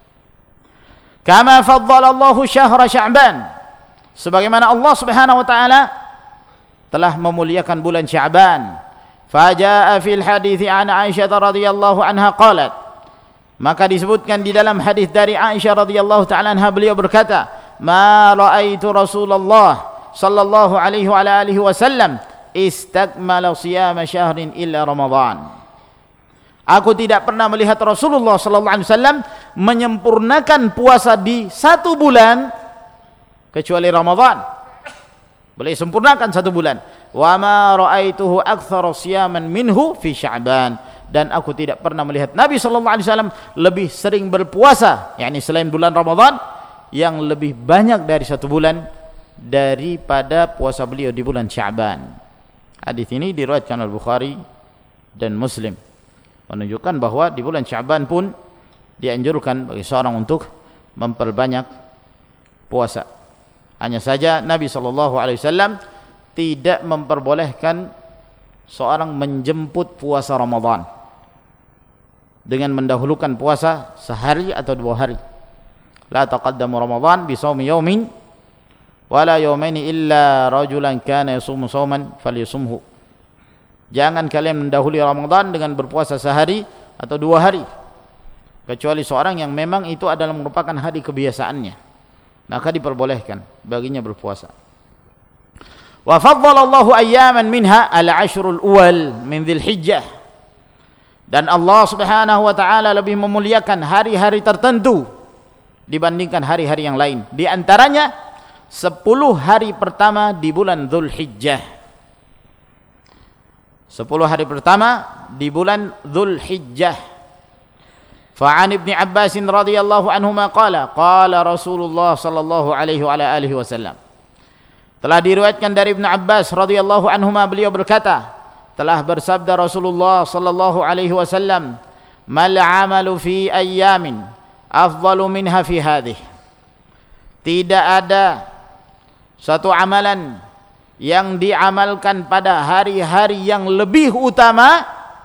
Kama faddalallahu syahra Sya'ban, sebagaimana Allah Subhanahu wa taala telah memuliakan bulan Sya'ban. Fajaa fil hadits an Aisyah radhiyallahu anha qalat, maka disebutkan di dalam hadis dari Aisyah radhiyallahu taala anha, beliau berkata, ma raaitu Rasulullah sallallahu alaihi wa alihi wasallam istakmala siyama syahrin illa Ramadan. Aku tidak pernah melihat Rasulullah sallallahu alaihi wasallam menyempurnakan puasa di satu bulan kecuali Ramadan. Boleh sempurnakan satu bulan. Wa ma ra'aituhu aktsara siyaman minhu fi Sya'ban, dan aku tidak pernah melihat Nabi sallallahu alaihi wasallam lebih sering berpuasa, yakni selain bulan Ramadan, yang lebih banyak dari satu bulan daripada puasa beliau di bulan Sya'ban. Hadis ini diriwayatkan oleh Bukhari dan Muslim, menunjukkan bahwa di bulan Sya'ban pun dianjurkan bagi seorang untuk memperbanyak puasa. Hanya saja Nabi sallallahu alaihi wasallam tidak memperbolehkan seorang menjemput puasa Ramadan dengan mendahulukan puasa sehari atau dua hari. La taqaddamu Ramadan bi shaumi yaumin wala yaumaini illa rajulan kana yasumu shauman falyasumhu. Jangan kalian mendahului Ramadan dengan berpuasa sehari atau dua hari, kecuali seorang yang memang itu adalah merupakan hari kebiasaannya, maka diperbolehkan baginya berpuasa. Wa faddalallahu ayyaman minha al-ashrul awal min Dzulhijjah, dan Allah Subhanahu wa taala lebih memuliakan hari-hari tertentu dibandingkan hari-hari yang lain. Di antaranya sepuluh hari pertama di bulan Dzulhijjah. sepuluh hari pertama di bulan Dzulhijjah. Fa'an Ibnu Abbas radhiyallahu anhuma qala qala Rasulullah sallallahu alaihi wa alihi wasallam, telah diriwayatkan dari Ibnu Abbas radhiyallahu anhuma, beliau berkata, telah bersabda Rasulullah sallallahu alaihi wasallam, mal amalu fi ayyamin afdalu minha fi hadhihi. Tidak ada satu amalan yang diamalkan pada hari-hari yang lebih utama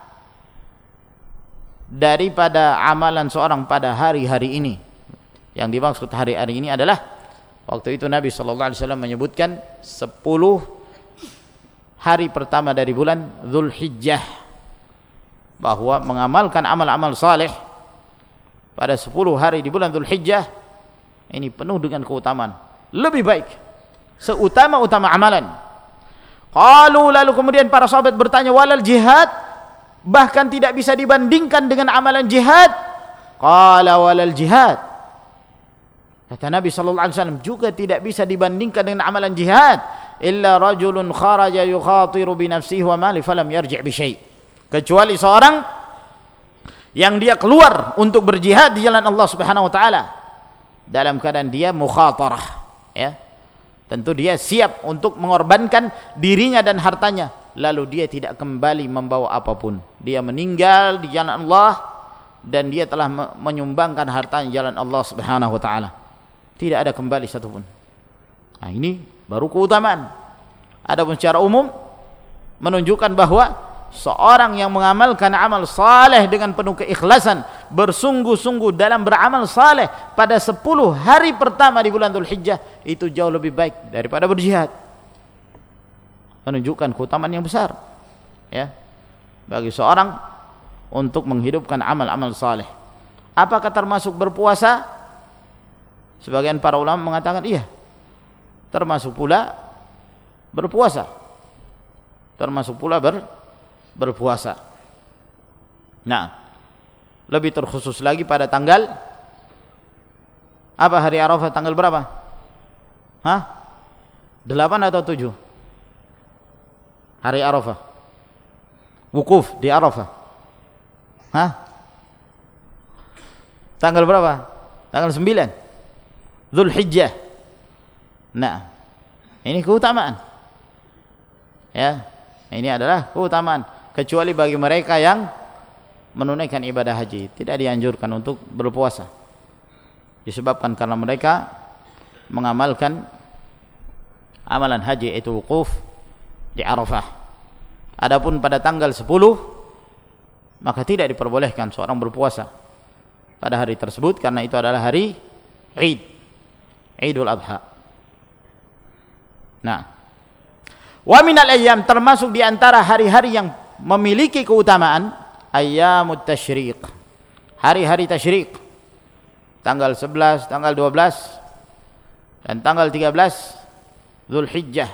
daripada amalan seorang pada hari-hari ini. Yang dimaksud hari-hari ini adalah waktu itu Nabi sallallahu alaihi wasallam menyebutkan sepuluh hari pertama dari bulan Dzulhijjah, bahwa mengamalkan amal-amal saleh pada sepuluh hari di bulan Dzulhijjah ini penuh dengan keutamaan, lebih baik, seutama-utama amalan. Qalu, lalu kemudian para sahabat bertanya, walal jihad, bahkan tidak bisa dibandingkan dengan amalan jihad? Qala walal jihad, kata Nabi sallallahu alaihi wasallam, juga tidak bisa dibandingkan dengan amalan jihad. Illa rajulun kharaja yukhatiru bi nafsihi wa mali falam yarji' bi syai', kecuali seorang yang dia keluar untuk berjihad di jalan Allah Subhanahu wa taala dalam keadaan dia mukhatarah, ya. Tentu dia siap untuk mengorbankan dirinya dan hartanya, lalu dia tidak kembali membawa apapun. Dia meninggal di jalan Allah dan dia telah menyumbangkan hartanya di jalan Allah Subhanahu wa taala. Tidak ada kembali satupun. Nah, ini baru keutamaan. Adapun secara umum menunjukkan bahwa seorang yang mengamalkan amal saleh dengan penuh keikhlasan, bersungguh-sungguh dalam beramal saleh pada sepuluh hari pertama di bulan Dzulhijjah, itu jauh lebih baik daripada berjihad. Menunjukkan keutamaan yang besar, ya, bagi seorang untuk menghidupkan amal-amal saleh. Apakah termasuk berpuasa? Sebagian para ulama mengatakan iya, termasuk pula berpuasa, termasuk pula ber berpuasa. Nah, lebih terkhusus lagi pada tanggal apa, hari Arafah tanggal berapa? Hah? Delapan atau tujuh? Hari Arafah, wukuf di Arafah. Hah? Tanggal berapa? Tanggal sembilan Dzulhijjah. Nah, ini keutamaan, ya, ini adalah keutamaan. Kecuali bagi mereka yang menunaikan ibadah haji, tidak dianjurkan untuk berpuasa, disebabkan karena mereka mengamalkan amalan haji, yaitu wukuf di Arafah. Adapun pada tanggal sepuluh, maka tidak diperbolehkan seorang berpuasa pada hari tersebut, karena itu adalah hari Id, Idul Adha. Nah, wa minal ayyam, termasuk di antara hari-hari yang memiliki keutamaan ayyamut tasyriq, hari-hari tasyriq, tanggal sebelas, tanggal dua belas dan tanggal tiga belas Dzulhijjah.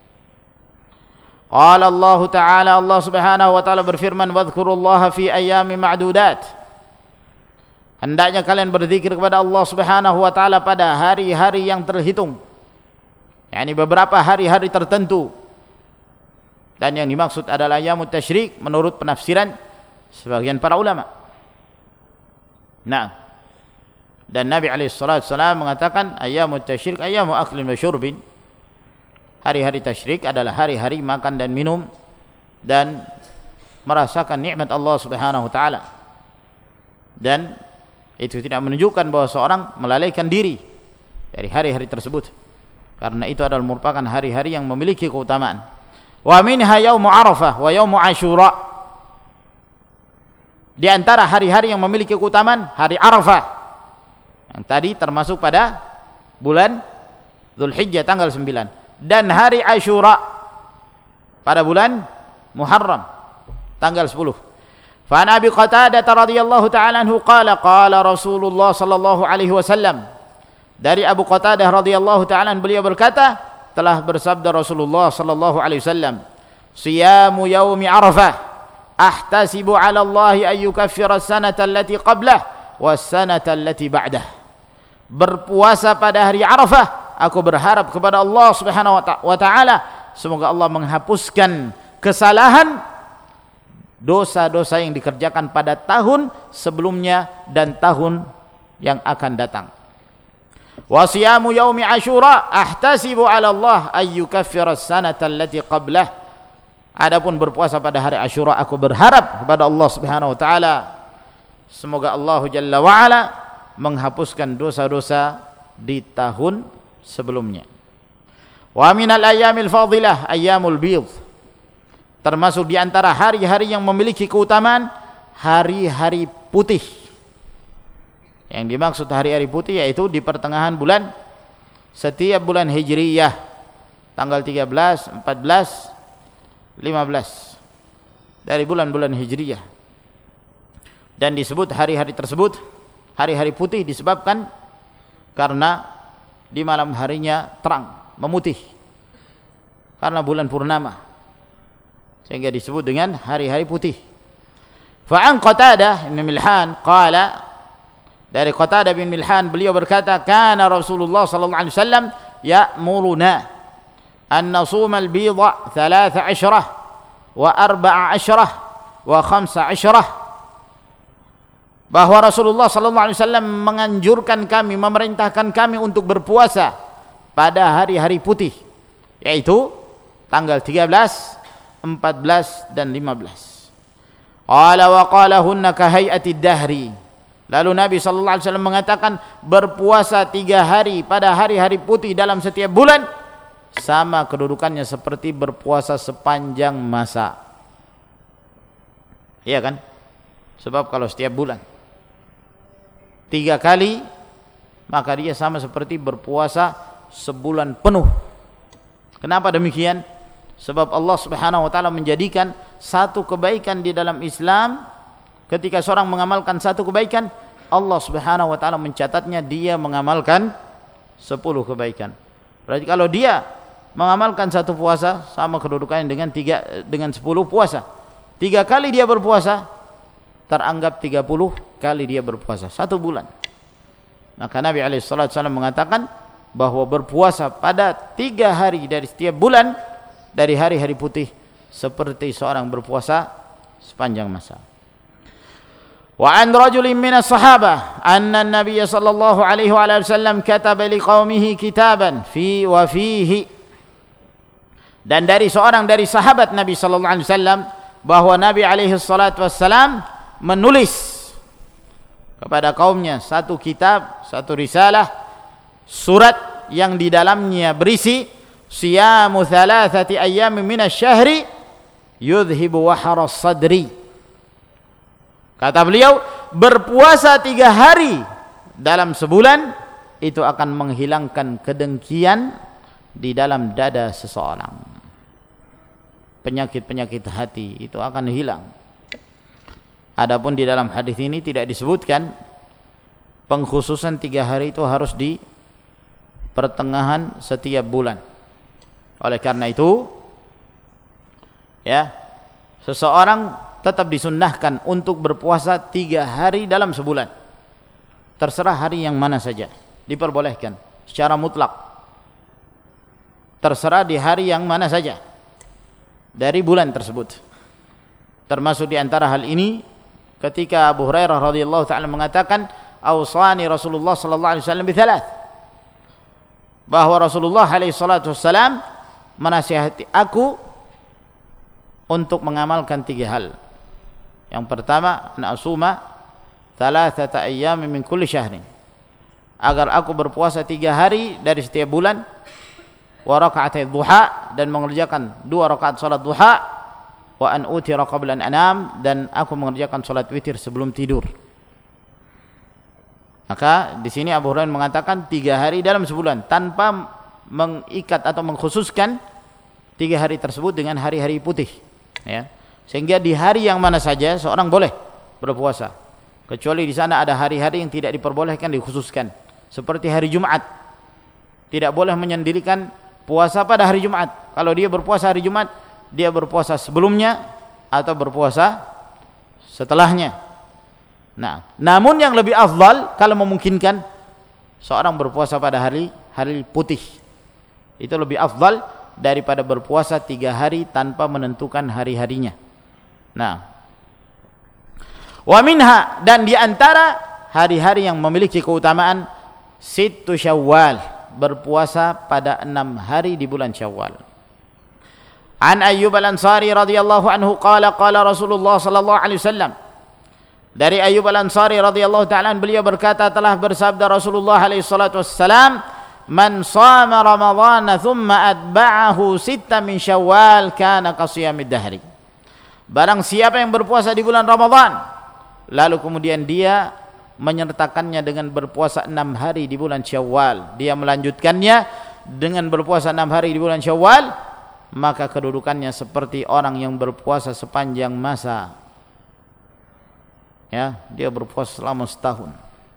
Qala Allah Ta'ala, Allah Subhanahu wa taala berfirman, "Wadhkurullaha fi ayyamin ma'dudat." Hendaknya kalian berzikir kepada Allah Subhanahu wa taala pada hari-hari yang terhitung. yakni beberapa hari-hari tertentu. Dan yang dimaksud adalah ayyamut tasyrik menurut penafsiran sebagian para ulama. Nah, dan Nabi alaihi salatu wasallam mengatakan ayyamut tasyrik ayyamu aklin wa syurbin. Hari-hari tasyrik adalah hari-hari makan dan minum dan merasakan nikmat Allah Subhanahu wa taala. Dan itu tidak menunjukkan bahwa seorang melalaikan diri dari hari-hari tersebut, karena itu adalah merupakan hari-hari yang memiliki keutamaan. Wa minha yaumu Arafah wa yaumu Asyura. Di antara hari-hari yang memiliki keutamaan hari Arafah, yang tadi termasuk pada bulan Dzulhijjah tanggal sembilan, dan hari Asyura pada bulan Muharram tanggal sepuluh. Fa an Abi Qatadah radhiyallahu ta'ala anhu qala qala Rasulullah sallallahu alaihi wasallam. Dari Abu Qatadah radhiyallahu ta'ala beliau berkata, telah bersabda Rasulullah sallallahu alaihi wasallam, "Siyamu yaumi Arafah ahtasibu 'ala Allah an yukaffira as-sanata allati qablah was-sanata allati ba'dah." Berpuasa pada hari Arafah, aku berharap kepada Allah Subhanahu wa taala semoga Allah menghapuskan kesalahan dosa-dosa yang dikerjakan pada tahun sebelumnya dan tahun yang akan datang. Wa siyamu yaumi Asyura ahtasibu 'ala Allah ay yukaffira as-sanata allati qablah. Adapun berpuasa pada hari Asyura, aku berharap kepada Allah Subhanahu wa taala semoga Allah Jalla wa ala menghapuskan dosa-dosa di tahun sebelumnya. Wa minal ayyamil fadilah ayyamul bidh. Termasuk di antara hari-hari yang memiliki keutamaan hari-hari putih. Yang dimaksud hari-hari putih yaitu di pertengahan bulan setiap bulan Hijriyah, tanggal tiga belas, empat belas, lima belas dari bulan-bulan Hijriyah. Dan disebut hari-hari tersebut hari-hari putih disebabkan karena di malam harinya terang, memutih karena bulan purnama, sehingga disebut dengan hari-hari putih. Fa'an Qatadah bin Milhan qala, dari Qatadah bin Milhan beliau berkata, kana Rasulullah sallallahu alaihi wasallam ya'muruna an nasuma al-bidha thalatha ashrah wa arba'a ashrah wa khamsa ashrah. Bahwa Rasulullah sallallahu alaihi wasallam menganjurkan kami, memerintahkan kami untuk berpuasa pada hari-hari putih, yaitu tanggal tiga belas, empat belas dan lima belas. Qala wa qalahunna ka hay'ati dahri. Lalu Nabi sallallahu alaihi wasallam mengatakan berpuasa tiga hari pada hari-hari putih dalam setiap bulan sama kedudukannya seperti berpuasa sepanjang masa. Iya kan? Sebab kalau setiap bulan tiga kali, maka dia sama seperti berpuasa sebulan penuh. Kenapa demikian? Sebab Allah Subhanahu wa taala menjadikan satu kebaikan di dalam Islam, ketika seorang mengamalkan satu kebaikan, Allah Subhanahu wa taala mencatatnya dia mengamalkan sepuluh kebaikan. Berarti kalau dia mengamalkan satu puasa sama kedudukannya dengan tiga dengan sepuluh puasa. Tiga kali dia berpuasa teranggap tiga puluh kali dia berpuasa satu bulan. Maka Nabi alaihi salatu wasallam mengatakan bahwa berpuasa pada tiga hari dari setiap bulan dari hari-hari putih seperti seorang berpuasa sepanjang masa. Wa an rajulin minas sahabah anna an-nabiy sallallahu alaihi wa alihi wasallam kataba liqaumihi kitaban fi wa fihi. Dan dari seorang dari sahabat Nabi sallallahu alaihi wasallam bahwa Nabi alaihi salatu wasallam menulis kepada kaumnya satu kitab, satu risalah, surat yang di dalamnya berisi siyamu thalathati ayyamin minasyahri yudhibu wahras sadri. Kata beliau, berpuasa tiga hari dalam sebulan itu akan menghilangkan kedengkian di dalam dada seseorang. penyakit-penyakit hati itu akan hilang. Adapun di dalam hadis ini tidak disebutkan pengkhususan tiga hari itu harus di pertengahan setiap bulan. Oleh karena itu, ya, seseorang tetap disunnahkan untuk berpuasa tiga hari dalam sebulan. Terserah hari yang mana saja, diperbolehkan secara mutlak. Terserah di hari yang mana saja dari bulan tersebut. Termasuk di antara hal ini ketika Abu Hurairah radhiyallahu taala mengatakan, "Awsani Rasulullah sallallahu alaihi wasallam bi thalath." Bahwa Rasulullah alaihi salatu wasallam menasihati aku untuk mengamalkan tiga hal. Yang pertama, an asuma thalathata ayyam min kulli syahrin. Agar aku berpuasa tiga hari dari setiap bulan, wa raka'atai duha, dan mengerjakan dua rakaat salat duha, wa an utira qabla an anam, dan aku mengerjakan salat witir sebelum tidur. Maka di sini Abu Hurairah mengatakan tiga hari dalam sebulan tanpa mengikat atau mengkhususkan tiga hari tersebut dengan hari-hari putih, ya. Sehingga di hari yang mana saja seorang boleh berpuasa, kecuali di sana ada hari-hari yang tidak diperbolehkan dikhususkan, seperti hari Jumat. Tidak boleh menyendirikan puasa pada hari Jumat. Kalau dia berpuasa hari Jumat, dia berpuasa sebelumnya atau berpuasa setelahnya. Nah, namun yang lebih afdal kalau memungkinkan seorang berpuasa pada hari hari putih. Itu lebih afdal daripada berpuasa tiga hari tanpa menentukan hari-harinya. Nah, wa minha, dan di antara hari-hari yang memiliki keutamaan Sittu Syawal, berpuasa pada enam hari di bulan Syawal. An Ayyub al-Ansari radhiyallahu anhu qala qala Rasulullah sallallahu alaihi wasallam. Dari Ayyub al-Ansari radhiyallahu ta'ala, beliau berkata, telah bersabda Rasulullah alaihi salatu wassalam, "Man shama Ramadhana thumma atba'ahu sitta min Syawal kana qasiyamid dahri." Barang siapa yang berpuasa di bulan Ramadan, lalu kemudian dia menyertakannya dengan berpuasa enam hari di bulan Syawal, dia melanjutkannya dengan berpuasa enam hari di bulan Syawal, maka kedudukannya seperti orang yang berpuasa sepanjang masa. Ya, dia berpuasa selama setahun.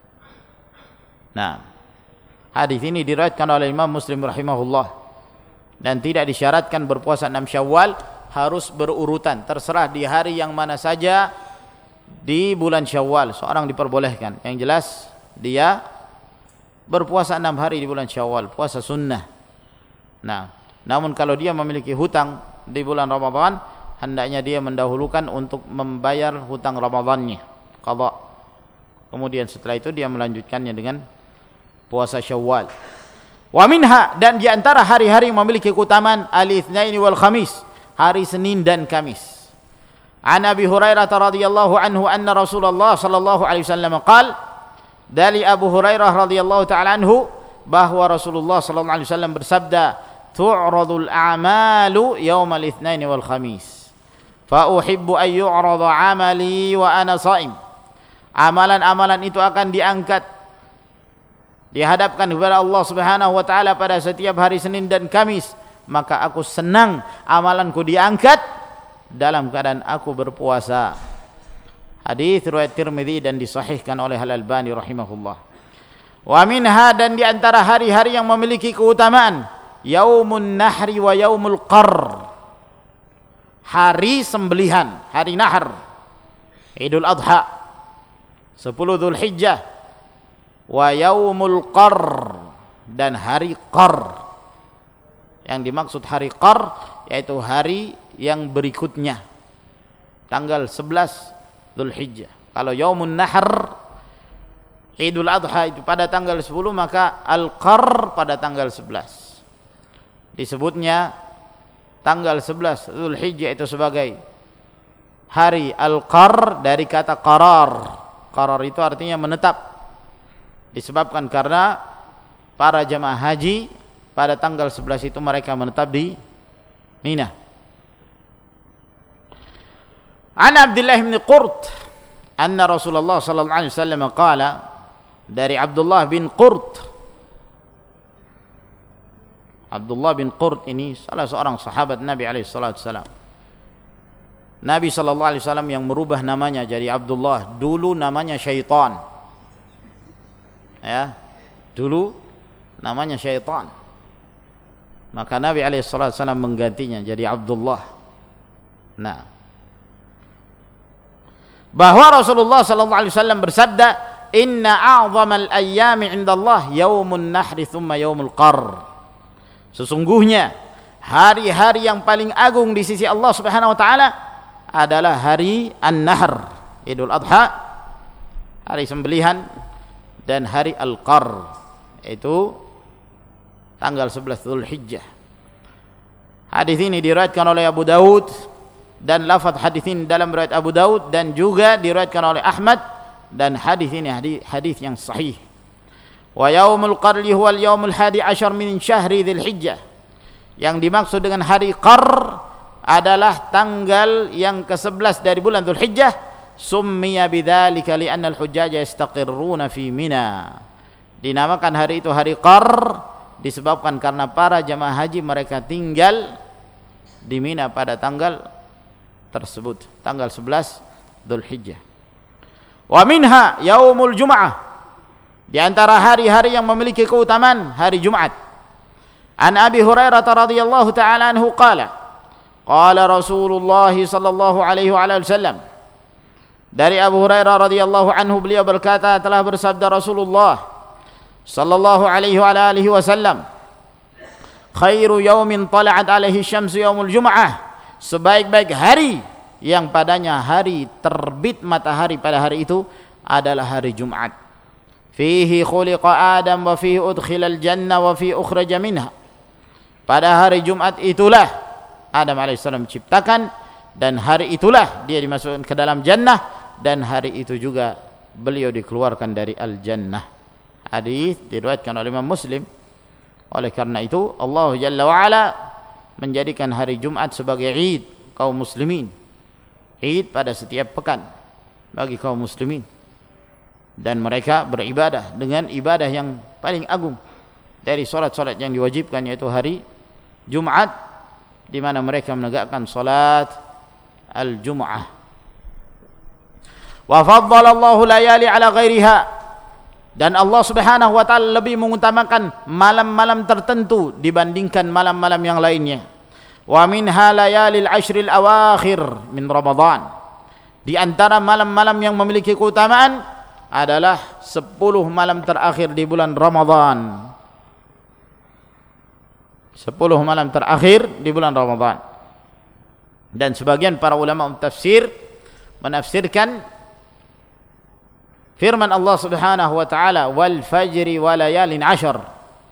Nah, hadis ini diriwayatkan oleh Imam Muslim rahimahullah, dan tidak disyaratkan berpuasa enam Syawal harus berurutan, terserah di hari yang mana saja di bulan Syawal seorang diperbolehkan. Yang jelas dia berpuasa enam hari di bulan Syawal, puasa sunnah. Nah, namun kalau dia memiliki hutang di bulan Ramadan, hendaknya dia mendahulukan untuk membayar hutang Ramadannya, qadha. Kemudian setelah itu dia melanjutkannya dengan puasa Syawal. Wa minha, dan di antara hari-hari yang memiliki keutamaan al-Itsnain wal Khamis, hari Senin dan Kamis. An Abi Hurairah radhiyallahu anhu anna Rasulullah sallallahu alaihi wasallam qala, dari Abu Hurairah radhiyallahu taala anhu bahwa Rasulullah sallallahu alaihi wasallam bersabda, tu'radul a'malu yaumal Itsnain wal Khamis. Fa uhibbu an yu'rada 'amali wa ana sha'im. Amalan-amalan itu akan diangkat, dihadapkan kepada Allah Subhanahu wa taala pada setiap hari Senin dan Kamis, maka aku senang amalanku diangkat dalam keadaan aku berpuasa. Hadis riwayat Tirmidzi dan disahihkan oleh Al-Albani rahimahullah. Wa minha, dan di antara hari-hari yang memiliki keutamaan Yaumun Nahri wa Yaumul Qarr, hari sembelihan, hari Nahr, Idul Adha, sepuluh Dzulhijjah, wa Yaumul Qarr, dan hari Qarr. Yang dimaksud hari Qarr yaitu hari yang berikutnya, tanggal sebelas Dzulhijjah. Kalau Yaumun Nahr, Idul Adha itu pada tanggal sepuluh, maka Al-Qarr pada tanggal sebelas. Disebutnya tanggal sebelas Dzulhijjah itu sebagai hari Al-Qarr dari kata qarar. Qarar itu artinya menetap, disebabkan karena para jamaah haji pada tanggal sebelas itu mereka menetap di Mina. An Abdullah bin Qurt anna Rasulullah sallallahu alaihi wasallam qala, dari Abdullah bin Qurt. Abdullah bin Qurt ini salah seorang sahabat Nabi alaihi salatu wasallam. Nabi sallallahu alaihi wasallam yang merubah namanya jadi Abdullah. Dulu namanya Syaitan. Ya. Dulu namanya Syaitan. Maka Nabi alaihi wasallam menggantinya jadi Abdullah. Nah, bahwa Rasulullah sallallahu alaihi wasallam bersabda, "Inna a'zamal ayyami 'indallah yaumun nahri thumma yaumul qarr." Sesungguhnya hari-hari yang paling agung di sisi Allah Subhanahu wa taala adalah hari An-Nahr, Idul Adha, hari sembelihan, dan hari Al-Qarr, itu tanggal sebelas Dzulhijjah. Hadis ini diriwayatkan oleh Abu Daud, dan lafaz hadis ini dalam riwayat Abu Daud dan juga diriwayatkan oleh Ahmad, dan hadis ini hadis, hadis yang sahih. Wa yaumul qarri huwal yaumul hadi asyar min syahri Dzulhijjah. Yang dimaksud dengan hari Qarr adalah tanggal yang kesebelas dari bulan Dzulhijjah. Summiya bidzalika li'anna al-hujjaj yastaqirruna fi Mina. Dinamakan hari itu hari Qarr disebabkan karena para jamaah haji mereka tinggal di Mina pada tanggal tersebut, tanggal sebelas Dzulhijjah. Wa minha yaumul Jum'ah. Di antara hari-hari yang memiliki keutamaan hari Jumat. An Abi Hurairah radhiyallahu ta'ala anhu qala qala Rasulullah sallallahu alaihi wa alihi wasallam. Dari Abu Hurairah radhiyallahu anhu, beliau berkata, telah bersabda Rasulullah sallallahu alaihi wa alihi wasallam, khairu yaumin tala'at alaihi syamsu yaumul Jum'ah. Sebaik-baik hari yang padanya hari terbit matahari pada hari itu adalah hari Jumat. Fihi khuliqa Adam wa fihi udkhilal jannah wa fihi ukhraja minha. Pada hari Jumat itulah Adam alaihissalam diciptakan, dan hari itulah dia dimasukkan ke dalam jannah, dan hari itu juga beliau dikeluarkan dari al-jannah. Hadis diriwayatkan oleh Imam Muslim. Oleh karena itu Allah Jalla wa Ala menjadikan hari Jumat sebagai Id kaum muslimin. Id pada setiap pekan bagi kaum muslimin, dan mereka beribadah dengan ibadah yang paling agung dari salat-salat yang diwajibkan, yaitu hari Jumat, di mana mereka menegakkan salat al-Jum'ah. Wa faddala Allahu layali ala ghairiha. Dan Allah Subhanahu wa taala lebih mengutamakan malam-malam tertentu dibandingkan malam-malam yang lainnya. Wa minha layalil ashril awakhir min Ramadan. Di antara malam-malam yang memiliki keutamaan adalah sepuluh malam terakhir di bulan Ramadan. sepuluh malam terakhir di bulan Ramadan. Dan sebagian para ulama tafsir menafsirkan firman Allah Subhanahu wa taala, wal fajri wa layalin ashar.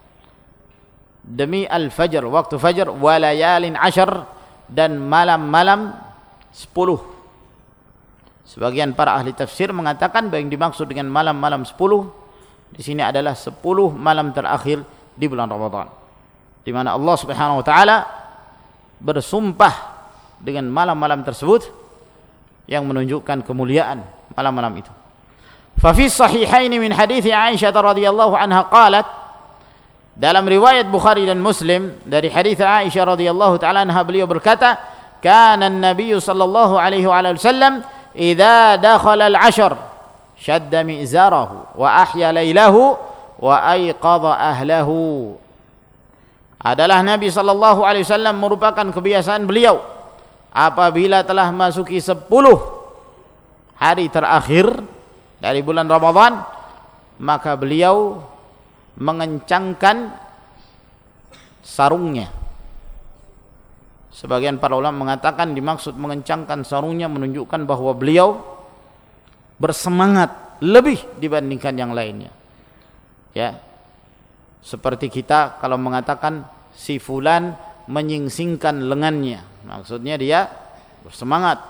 Demi al-fajr, waktu fajr, wa layalin ashar, dan malam-malam sepuluh. Sebagian para ahli tafsir mengatakan bahwa yang dimaksud dengan malam-malam sepuluh di sini adalah sepuluh malam terakhir di bulan Ramadan, di mana Allah Subhanahu wa taala bersumpah dengan malam-malam tersebut yang menunjukkan kemuliaan malam-malam itu. Fa fi sahihaini min hadits Aisyah radhiyallahu anha qalat, dalam riwayat Bukhari dan Muslim dari hadits Aisyah radhiyallahu taala anha, beliau berkata, kana an-nabiy sallallahu alaihi wasallam idza dakhala al-ashr shadda mi'zarahu wa ahya lailahu wa ayqadha ahlahu. Adalah Nabi sallallahu alaihi wasallam merupakan kebiasaan beliau apabila telah masuki sepuluh hari terakhir dari bulan Ramadan, maka beliau mengencangkan sarungnya. Sebagian para ulama mengatakan dimaksud mengencangkan sarungnya menunjukkan bahwa beliau bersemangat lebih dibandingkan yang lainnya. Ya. Seperti kita kalau mengatakan si fulan menyingsingkan lengannya, maksudnya dia bersemangat.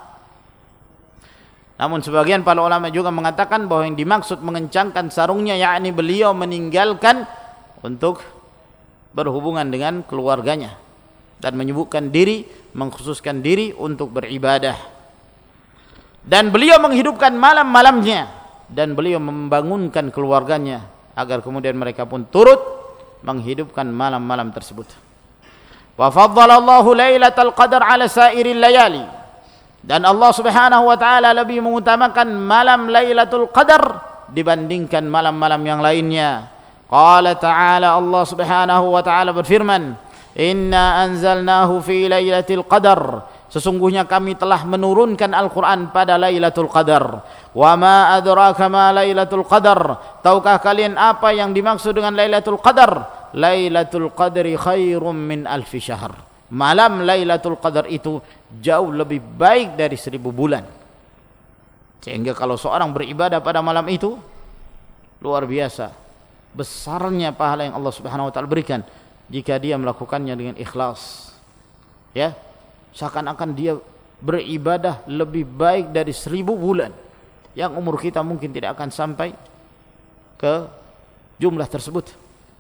Namun sebagian para ulama juga mengatakan bahwa yang dimaksud mengencangkan sarungnya yakni beliau meninggalkan untuk berhubungan dengan keluarganya dan menyibukkan diri, mengkhususkan diri untuk beribadah. Dan beliau menghidupkan malam-malamnya, dan beliau membangunkan keluarganya agar kemudian mereka pun turut menghidupkan malam-malam tersebut. Wa faddala Allahu lailatal qadar ala sairil layali. Dan Allah Subhanahu wa taala lebih mengutamakan malam Lailatul Qadar dibandingkan malam-malam yang lainnya. Qala ta'ala, Allah Subhanahu wa taala berfirman, "Inna anzalnahu fi Lailatul Qadar." Sesungguhnya kami telah menurunkan Al-Quran pada Lailatul Qadar. Wa ma adraka ma Lailatul Qadar. Tahukah kalian apa yang dimaksud dengan Lailatul Qadar? Lailatul Qadri khairum min alfi syahr. Malam Lailatul Qadar itu jauh lebih baik dari seribu bulan. Sehingga kalau seorang beribadah pada malam itu, luar biasa besarnya pahala yang Allah Subhanahu wa taala berikan jika dia melakukannya dengan ikhlas. Ya, seakan-akan dia beribadah lebih baik dari seribu bulan yang umur kita mungkin tidak akan sampai ke jumlah tersebut.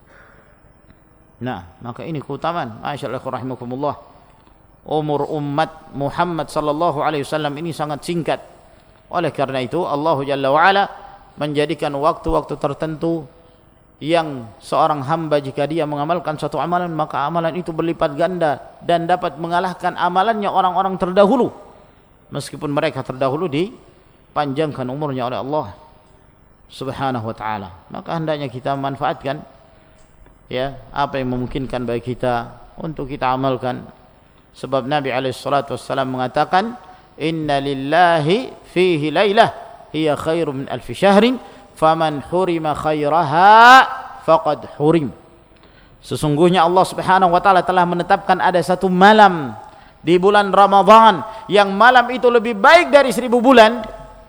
Nah, maka ini keutamaan. Masyaallah rahimakumullah. Umur umat Muhammad sallallahu alaihi wasallam ini sangat singkat. Oleh karena itu Allah Jalla wa Ala menjadikan waktu-waktu tertentu yang seorang hamba jika dia mengamalkan suatu amalan, maka amalan itu berlipat ganda dan dapat mengalahkan amalannya orang-orang terdahulu, meskipun mereka terdahulu dipanjangkan umurnya oleh Allah Subhanahu wa taala. Maka hendaknya kita manfaatkan ya apa yang memungkinkan bagi kita untuk kita amalkan. Sebab Nabi alaihi salatu wassalam mengatakan, "Inna lillahi fihi lailah hiya khairum min alfi syahrin, faman hurima khairaha faqad hurim." Sesungguhnya Allah Subhanahu wa taala telah menetapkan ada satu malam di bulan Ramadan yang malam itu lebih baik dari seribu bulan.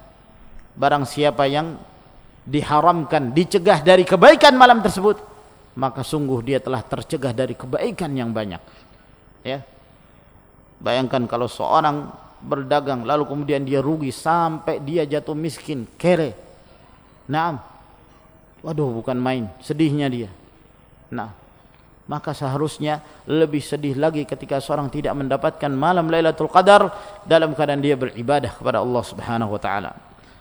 Barang siapa yang diharamkan, dicegah dari kebaikan malam tersebut, maka sungguh dia telah tercegah dari kebaikan yang banyak. Ya. Bayangkan kalau seorang berdagang lalu kemudian dia rugi sampai dia jatuh miskin, kere. Naam. Waduh, bukan main sedihnya dia. Nah, maka seharusnya lebih sedih lagi ketika seorang tidak mendapatkan malam Lailatul Qadar dalam keadaan dia beribadah kepada Allah Subhanahu wa taala.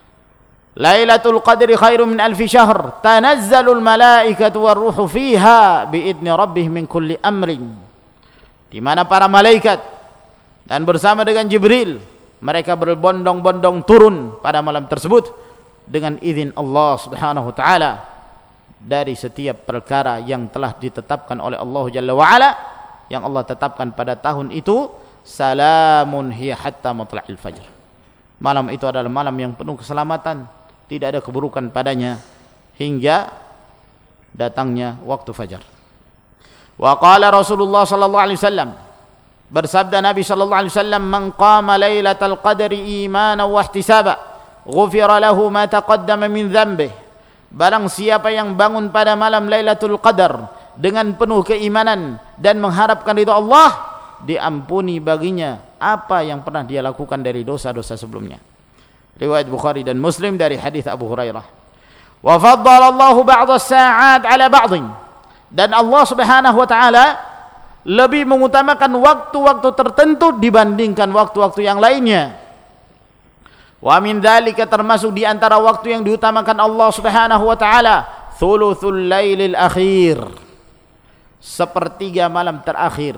Lailatul Qadri khairum min alfi syahr, tanazzalul malaikatu warruhu fiha biidni rabbihim min kulli amrin. Di mana para malaikat dan bersama dengan Jibril mereka berbondong-bondong turun pada malam tersebut dengan izin Allah Subhanahu wa taala dari setiap perkara yang telah ditetapkan oleh Allah Jalla wa Ala, yang Allah tetapkan pada tahun itu. Salamun hiya hatta matla'il fajr. Malam itu adalah malam yang penuh keselamatan, tidak ada keburukan padanya hingga datangnya waktu fajar. Wa qala Rasulullah sallallahu alaihi wasallam, bersabda Nabi sallallahu alaihi wasallam, "Man qama lailatal qadri imanan wa ihtisaba, ghufira lahu ma taqaddama min dhanbihi." Barang siapa yang bangun pada malam Lailatul Qadar dengan penuh keimanan dan mengharapkan ridha Allah, diampuni baginya apa yang pernah dia lakukan dari dosa-dosa sebelumnya. Riwayat Bukhari dan Muslim dari hadis Abu Hurairah. Wa faddala Allahu ba'd as-sa'at 'ala ba'd. Dan Allah Subhanahu wa taala lebih mengutamakan waktu-waktu tertentu dibandingkan waktu-waktu yang lainnya. Wa min dzalika, termasuk di antara waktu yang diutamakan Allah Subhanahu wa taala, thuluthul lailil akhir, sepertiga malam terakhir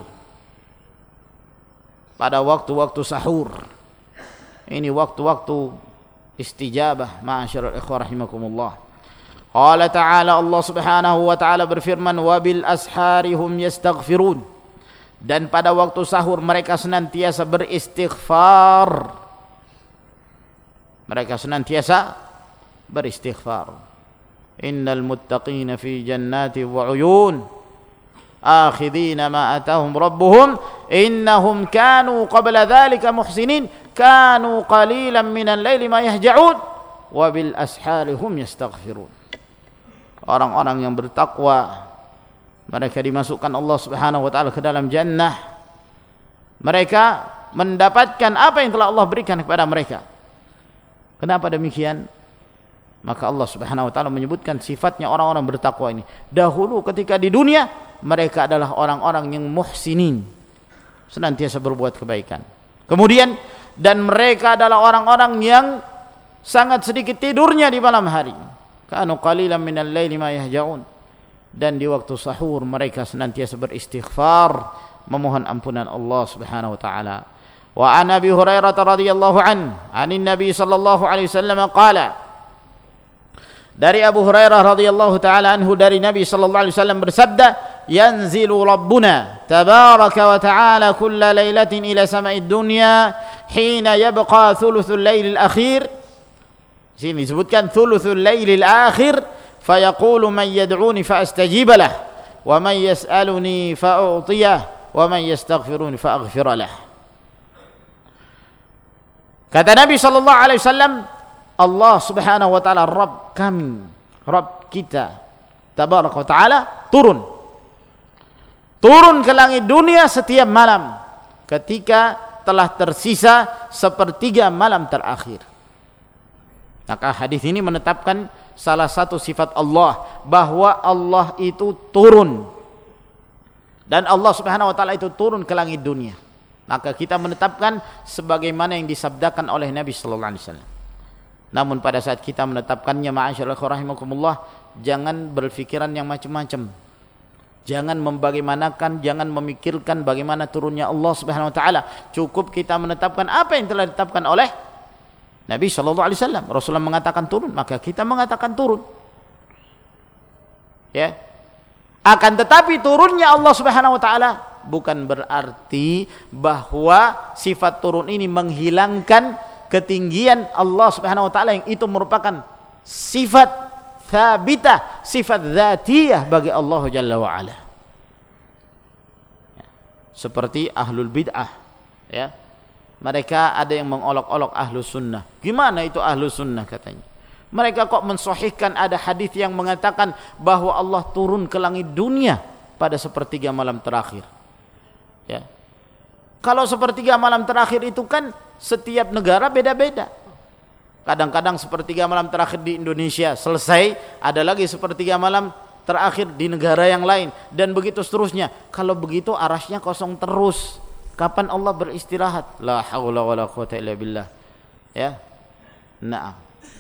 pada waktu-waktu sahur. Ini waktu-waktu istijabah. Ma'asyiral ikhwah rahimakumullah. Qala ta'ala, Allah Subhanahu wa taala berfirman, wa bil ashari hum yastaghfirun. Dan pada waktu sahur mereka senantiasa beristighfar. Mereka senantiasa beristighfar. Innal muttaqina fi jannati wa uyun, akhidina ma atahum rabbuhum, innahum kanu qabla dhalika muhsinin, kanu qalilan minal laili ma yahja'un, wa bil ashari hum yastaghfirun. Orang-orang yang bertakwa, mereka dimasukkan Allah Subhanahu wa taala ke dalam jannah. Mereka mendapatkan apa yang telah Allah berikan kepada mereka. Kenapa demikian? Maka Allah Subhanahu wa taala menyebutkan sifatnya orang-orang bertakwa ini. Dahulu ketika di dunia mereka adalah orang-orang yang muhsinin, senantiasa berbuat kebaikan. Kemudian dan mereka adalah orang-orang yang sangat sedikit tidurnya di malam hari. Kanu qalilan minal laili ma yahja'un. Dan di waktu sahur mereka senantiasa beristighfar, memohon ampunan Allah Subhanahu wa taala. Wa an Abi Hurairah radhiyallahu an, anin Nabi sallallahu alaihi wasallam qala, dari Abu Hurairah radhiyallahu taala anhu dari Nabi sallallahu alaihi wasallam bersabda, yanzilu rabbuna tabaraka wa taala kulla lailatin ila sama'id dunya hina yabqa thuluthul lailil akhir. Sini disebutkan thuluthul lailil akhir, fayaqulu man yad'uni fa astajib lah, wa man yas'aluni fa u'tiyah, wa man yastaghfiruni fa aghfir lah. Kata Nabi sallallahu alaihi wasallam, Allah subhanahu wa ta'ala Rabb kami, Rabb kita tabaraka wa ta'ala turun turun ke langit dunia setiap malam ketika telah tersisa sepertiga malam terakhir. Maka hadis ini menetapkan salah satu sifat Allah, bahwa Allah itu turun, dan Allah subhanahu wa ta'ala itu turun ke langit dunia. Maka kita menetapkan sebagaimana yang disabdakan oleh Nabi sallallahu alaihi wasallam. Namun pada saat kita menetapkannya, ma'asyiral rahimakumullah, jangan berpikiran yang macam-macam. Jangan membagaimanakan, jangan memikirkan bagaimana turunnya Allah Subhanahu wa taala. Cukup kita menetapkan apa yang telah ditetapkan oleh Nabi sallallahu alaihi wasallam. Rasulullah mengatakan turun, maka kita mengatakan turun. Ya. Akan tetapi turunnya Allah Subhanahu wa taala bukan berarti bahwa sifat turun ini menghilangkan ketinggian Allah Subhanahu wa taala, yang itu merupakan sifat thabitah, sifat dzatiyah bagi Allah Jalla wa ala. Seperti ahlul bid'ah, ya. Mereka ada yang mengolok-olok ahlu sunnah. Gimana itu ahlu sunnah katanya? Mereka kok mensahihkan ada hadis yang mengatakan bahwa Allah turun ke langit dunia pada sepertiga malam terakhir. Ya. Kalau sepertiga malam terakhir itu kan setiap negara beda-beda. Kadang-kadang sepertiga malam terakhir di Indonesia selesai, ada lagi sepertiga malam terakhir di negara yang lain, dan begitu seterusnya. Kalau begitu arasnya kosong terus. Kapan Allah beristirahat? La haula wala quwata illa billah. Ya. Naam.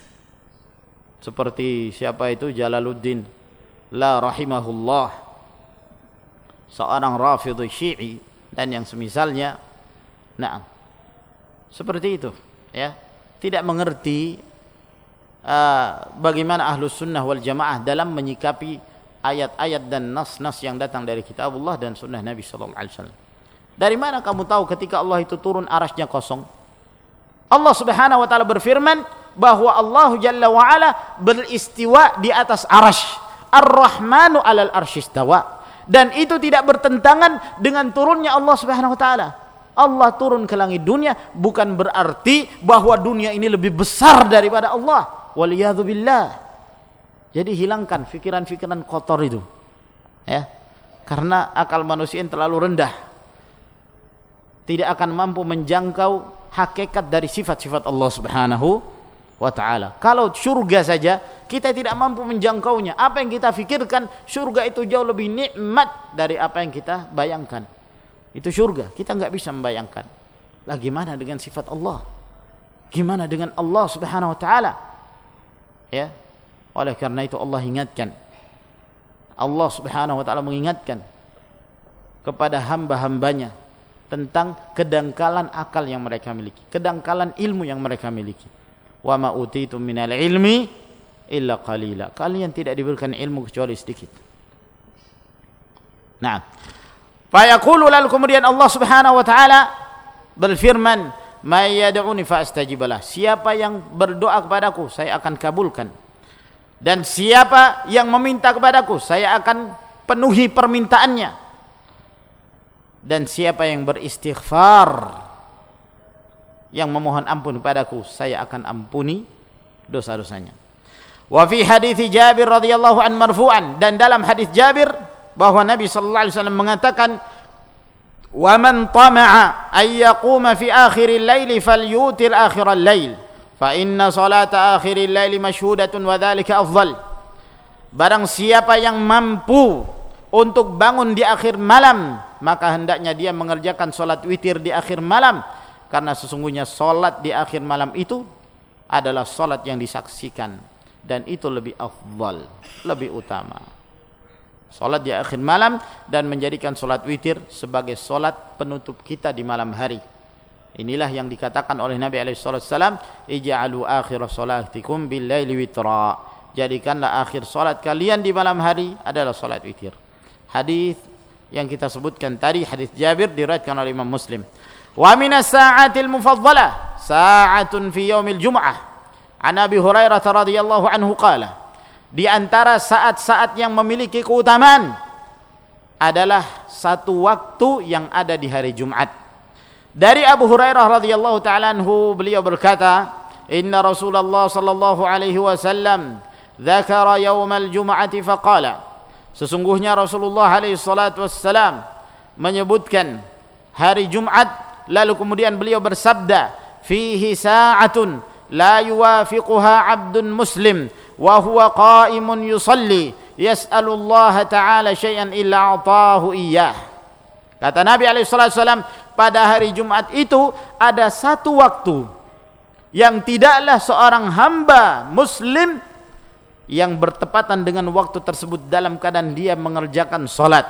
Seperti siapa itu, Jalaluddin la rahimahullah, seorang Rafidhi Syi'i dan yang semisalnya. Naam. Seperti itu, ya. Tidak mengerti uh, bagaimana ahlus sunnah wal jamaah dalam menyikapi ayat-ayat dan nas-nas yang datang dari kitabullah dan sunnah Nabi sallallahu alaihi wasallam. Dari mana kamu tahu ketika Allah itu turun arasnya kosong? Allah Subhanahu wa taala berfirman bahwa Allah Jalla wa ala beristiwa di atas arasy. Ar-Rahmanu 'alal arsy istawa. Dan itu tidak bertentangan dengan turunnya Allah Subhanahu wa taala. Allah turun ke langit dunia bukan berarti bahwa dunia ini lebih besar daripada Allah. Waliyadzubillah. Jadi hilangkan fikiran-fikiran kotor itu. Ya. Karena akal manusia yang terlalu rendah, tidak akan mampu menjangkau hakikat dari sifat-sifat Allah Subhanahu wa ta'ala. Kalau surga saja kita tidak mampu menjangkaunya. Apa yang kita fikirkan, surga itu jauh lebih nikmat dari apa yang kita bayangkan. Itu surga, kita nggak bisa membayangkan. Lah gimana dengan sifat Allah? Gimana dengan Allah Subhanahu wa ta'ala? Ya. Oleh karena itu Allah ingatkan, Allah Subhanahu wa ta'ala mengingatkan kepada hamba-hambanya tentang kedangkalan akal yang mereka miliki, kedangkalan ilmu yang mereka miliki. Wa ma utitum minal ilmi illa qalila. Kalian tidak diberikan ilmu kecuali sedikit. Nah, fa yaqulu, lalu kemudian Allah Subhanahu wa taala berfirman, may yad'uni fa astajibalah. Siapa yang berdoa kepadaku, saya akan kabulkan. Dan siapa yang meminta kepadaku, saya akan penuhi permintaannya. Dan siapa yang beristighfar, yang memohon ampun kepadaku, saya akan ampuni dosa-dosanya. Wa fi hadits Jabir radhiyallahu an marfu'an, dan dalam hadis Jabir bahwa Nabi sallallahu alaihi wasallam mengatakan, wa man tama'a ay yaquma fi akhiril laili falyutir akhiral lail fa inna salata akhiril laili mashhudatun wa dzalika afdal. Barang siapa yang mampu untuk bangun di akhir malam, maka hendaknya dia mengerjakan salat witir di akhir malam, karena sesungguhnya salat di akhir malam itu adalah salat yang disaksikan, dan itu lebih afdal, lebih utama. Salat di akhir malam dan menjadikan salat witir sebagai salat penutup kita di malam hari. Inilah yang dikatakan oleh Nabi alaihi wasallam, ij'alu akhir salatikum bil laili witra. Jadikanlah akhir salat kalian di malam hari adalah salat witir. Hadis yang kita sebutkan tadi, hadis Jabir, diriwayatkan oleh Imam Muslim. Wa minas sa'atil mufaddalah sa'atun fi yaumil jum'ah. An Abi Hurairah radhiyallahu anhu qala, di antara saat-saat yang memiliki keutamaan adalah satu waktu yang ada di hari Jumat. Dari Abu Hurairah radhiyallahu taala anhu, beliau berkata, inna Rasulullah sallallahu alaihi wasallam dzakara yaumal jum'ati faqala, sesungguhnya Rasulullah alaihi salatu wassalam menyebutkan hari Jumat, lalu kemudian beliau bersabda, fihi sa'atun la yuwafiquha 'abdun muslim wa huwa qa'imun yusalli yas'alullaha ta'ala syai'an illa a'tahu iyyah. Kata Nabi alaihi wasallam, pada hari Jumat itu ada satu waktu yang tidaklah seorang hamba muslim yang bertepatan dengan waktu tersebut dalam keadaan dia mengerjakan salat,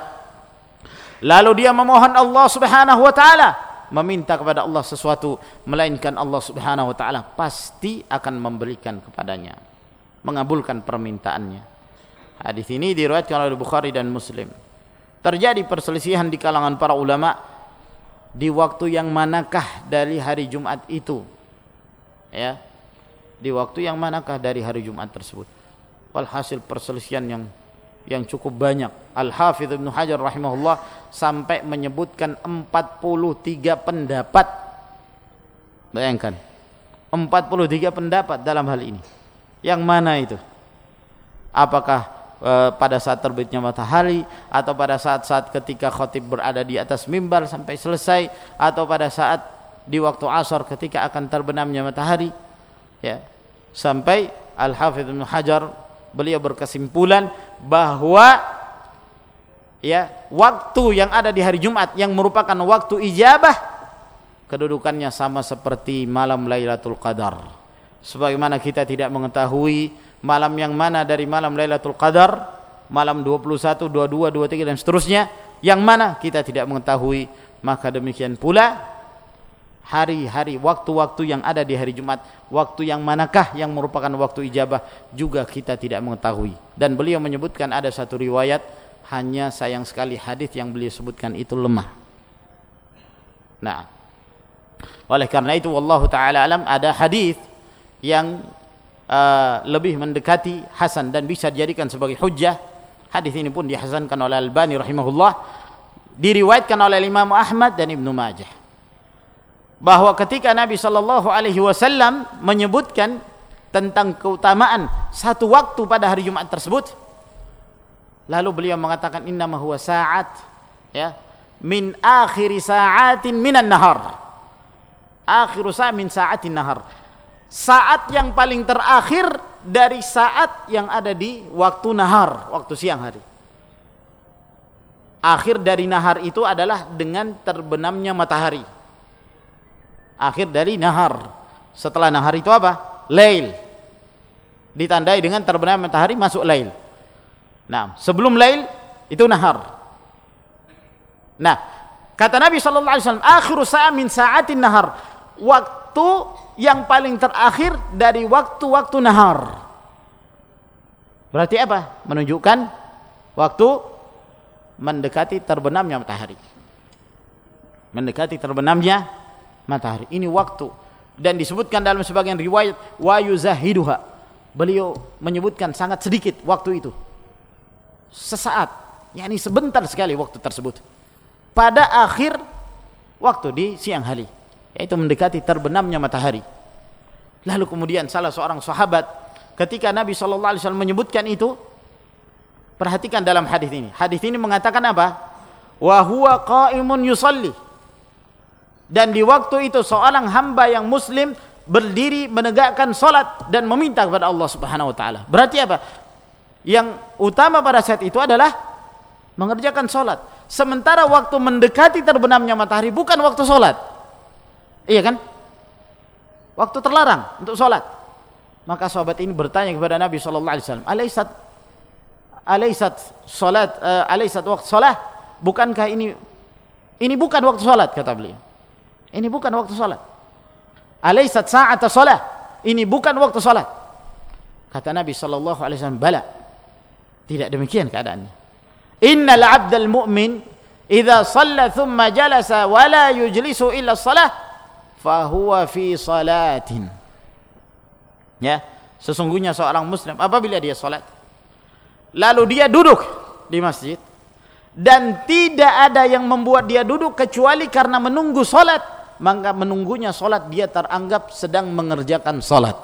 lalu dia memohon Allah Subhanahu wa taala, meminta kepada Allah sesuatu, melainkan Allah Subhanahu wa taala pasti akan memberikan kepadanya, mengabulkan permintaannya. Hadis ini diriwayatkan oleh Bukhari dan Muslim. Terjadi perselisihan di kalangan para ulama di waktu yang manakah dari hari Jumat itu, ya, di waktu yang manakah dari hari Jumat tersebut. Walhasil perselisihan yang yang cukup banyak. Al-Hafidz Ibnu Hajar rahimahullah sampai menyebutkan empat puluh tiga pendapat. Bayangkan, empat puluh tiga pendapat dalam hal ini. Yang mana itu? Apakah e, pada saat terbitnya matahari, atau pada saat-saat ketika khatib berada di atas mimbar sampai selesai, atau pada saat di waktu asar ketika akan terbenamnya matahari, ya. Sampai Al-Hafidz Ibnu Hajar beliau berkesimpulan bahwa ya, waktu yang ada di hari Jumat yang merupakan waktu ijabah, kedudukannya sama seperti malam Lailatul Qadar. Sebagaimana kita tidak mengetahui malam yang mana dari malam Lailatul Qadar, malam dua puluh satu, dua puluh dua, dua puluh tiga dan seterusnya, yang mana kita tidak mengetahui, maka demikian pula hari-hari, waktu-waktu yang ada di hari Jumat, waktu yang manakah yang merupakan waktu ijabah juga kita tidak mengetahui. Dan beliau menyebutkan ada satu riwayat, hanya sayang sekali hadis yang beliau sebutkan itu lemah. Nah, oleh karena itu wallahu taala alam, ada hadis yang uh, lebih mendekati hasan dan bisa dijadikan sebagai hujjah. Hadis ini pun dihasankan oleh Al-Albani rahimahullah, diriwayatkan oleh Imam Ahmad dan Ibnu Majah, bahwa ketika Nabi sallallahu alaihi wasallam menyebutkan tentang keutamaan satu waktu pada hari Jumat tersebut, lalu beliau mengatakan innama huwa sa'at, ya, min akhiri sa'atin minan nahar. Akhiru sa'at min sa'atin nahar. Saat yang paling terakhir dari saat yang ada di waktu nahar, waktu siang hari. Akhir dari nahar itu adalah dengan terbenamnya matahari. Akhir dari nahar. Setelah nahar itu apa? Lail. Ditandai dengan terbenam matahari, masuk lail. Nah, sebelum lail itu nahar. Nah, kata Nabi sallallahu alaihi wasallam, akhiru sa'a min sa'atin nahar. Waktu yang paling terakhir dari waktu-waktu nahar. Berarti apa? Menunjukkan waktu mendekati terbenamnya matahari. Mendekati terbenamnya matahari, ini waktu. Dan disebutkan dalam sebagian riwayat wa yuzahiduha, beliau menyebutkan sangat sedikit waktu itu, sesaat, yakni sebentar sekali waktu tersebut pada akhir waktu di siang hari, yaitu mendekati terbenamnya matahari. Lalu kemudian salah seorang sahabat ketika Nabi sallallahu alaihi wasallam menyebutkan itu, perhatikan dalam hadis ini, hadis ini mengatakan apa? Wa huwa qa'imun yusalli. Dan di waktu itu seorang hamba yang muslim berdiri menegakkan salat dan meminta kepada Allah Subhanahu wa taala. Berarti apa? Yang utama pada saat itu adalah mengerjakan salat. Sementara waktu mendekati terbenamnya matahari bukan waktu salat. Iya kan? Waktu terlarang untuk salat. Maka sahabat ini bertanya kepada Nabi sallallahu alaihi wasallam, "Alaisat alaisat salat uh, alaisat waktu salat? Bukankah ini ini bukan waktu salat?" kata beliau. Ini bukan waktu salat. Alaysat sa'ata salat. Ini bukan waktu salat. Kata Nabi sallallahu alaihi wasallam, bala. Tidak demikian keadaannya. Innal 'abdal mu'min idza shalla thumma jalasa wa la yujlisu illa shalah fa huwa fi salatin. Ya, sesungguhnya seorang muslim apabila dia salat lalu dia duduk di masjid dan tidak ada yang membuat dia duduk kecuali karena menunggu salat, maka menunggunya salat dia teranggap sedang mengerjakan salat.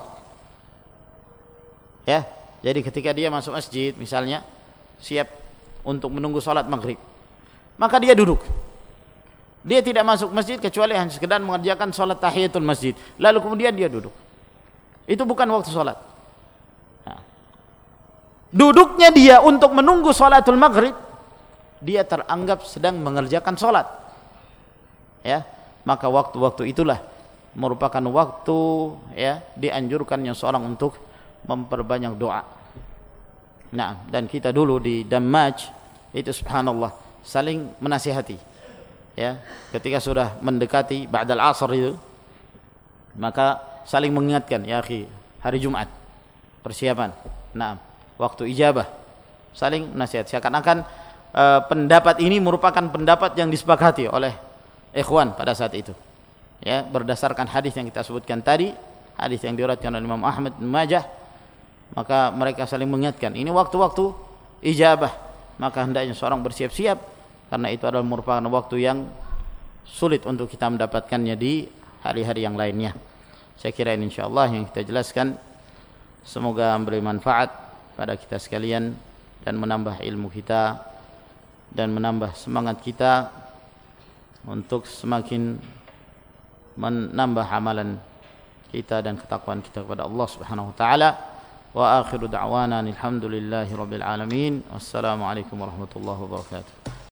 Ya, jadi ketika dia masuk masjid misalnya siap untuk menunggu salat maghrib, maka dia duduk. Dia tidak masuk masjid kecuali hanya sekedar mengerjakan salat tahiyatul masjid, lalu kemudian dia duduk. Itu bukan waktu salat. Nah, duduknya dia untuk menunggu salatul maghrib, dia teranggap sedang mengerjakan salat. Ya, maka waktu-waktu itulah merupakan waktu ya dianjurkannya seorang untuk memperbanyak doa. Nah, dan kita dulu di Dammaj itu subhanallah saling menasihati. Ya, ketika sudah mendekati ba'dal asr itu, maka saling mengingatkan, ya akhi, hari Jumat persiapan. Nah, waktu ijabah saling nasihat. Seakan-akan e, pendapat ini merupakan pendapat yang disepakati oleh ikhwan pada saat itu. Ya, berdasarkan hadis yang kita sebutkan tadi, hadis yang diriwayatkan oleh Imam Ahmad bin Majah, maka mereka saling mengingatkan, ini waktu-waktu ijabah, maka hendaknya seorang bersiap-siap karena itu adalah merupakan waktu yang sulit untuk kita mendapatkannya di hari-hari yang lainnya. Saya kira ini insyaallah yang kita jelaskan, semoga memberi manfaat pada kita sekalian dan menambah ilmu kita dan menambah semangat kita untuk semakin menambah amalan kita dan ketakwaan kita kepada Allah Subhanahu wa taala. Wa akhiru da'wana alhamdulillahi rabbil alamin. Wassalamu alaikum warahmatullahi wabarakatuh.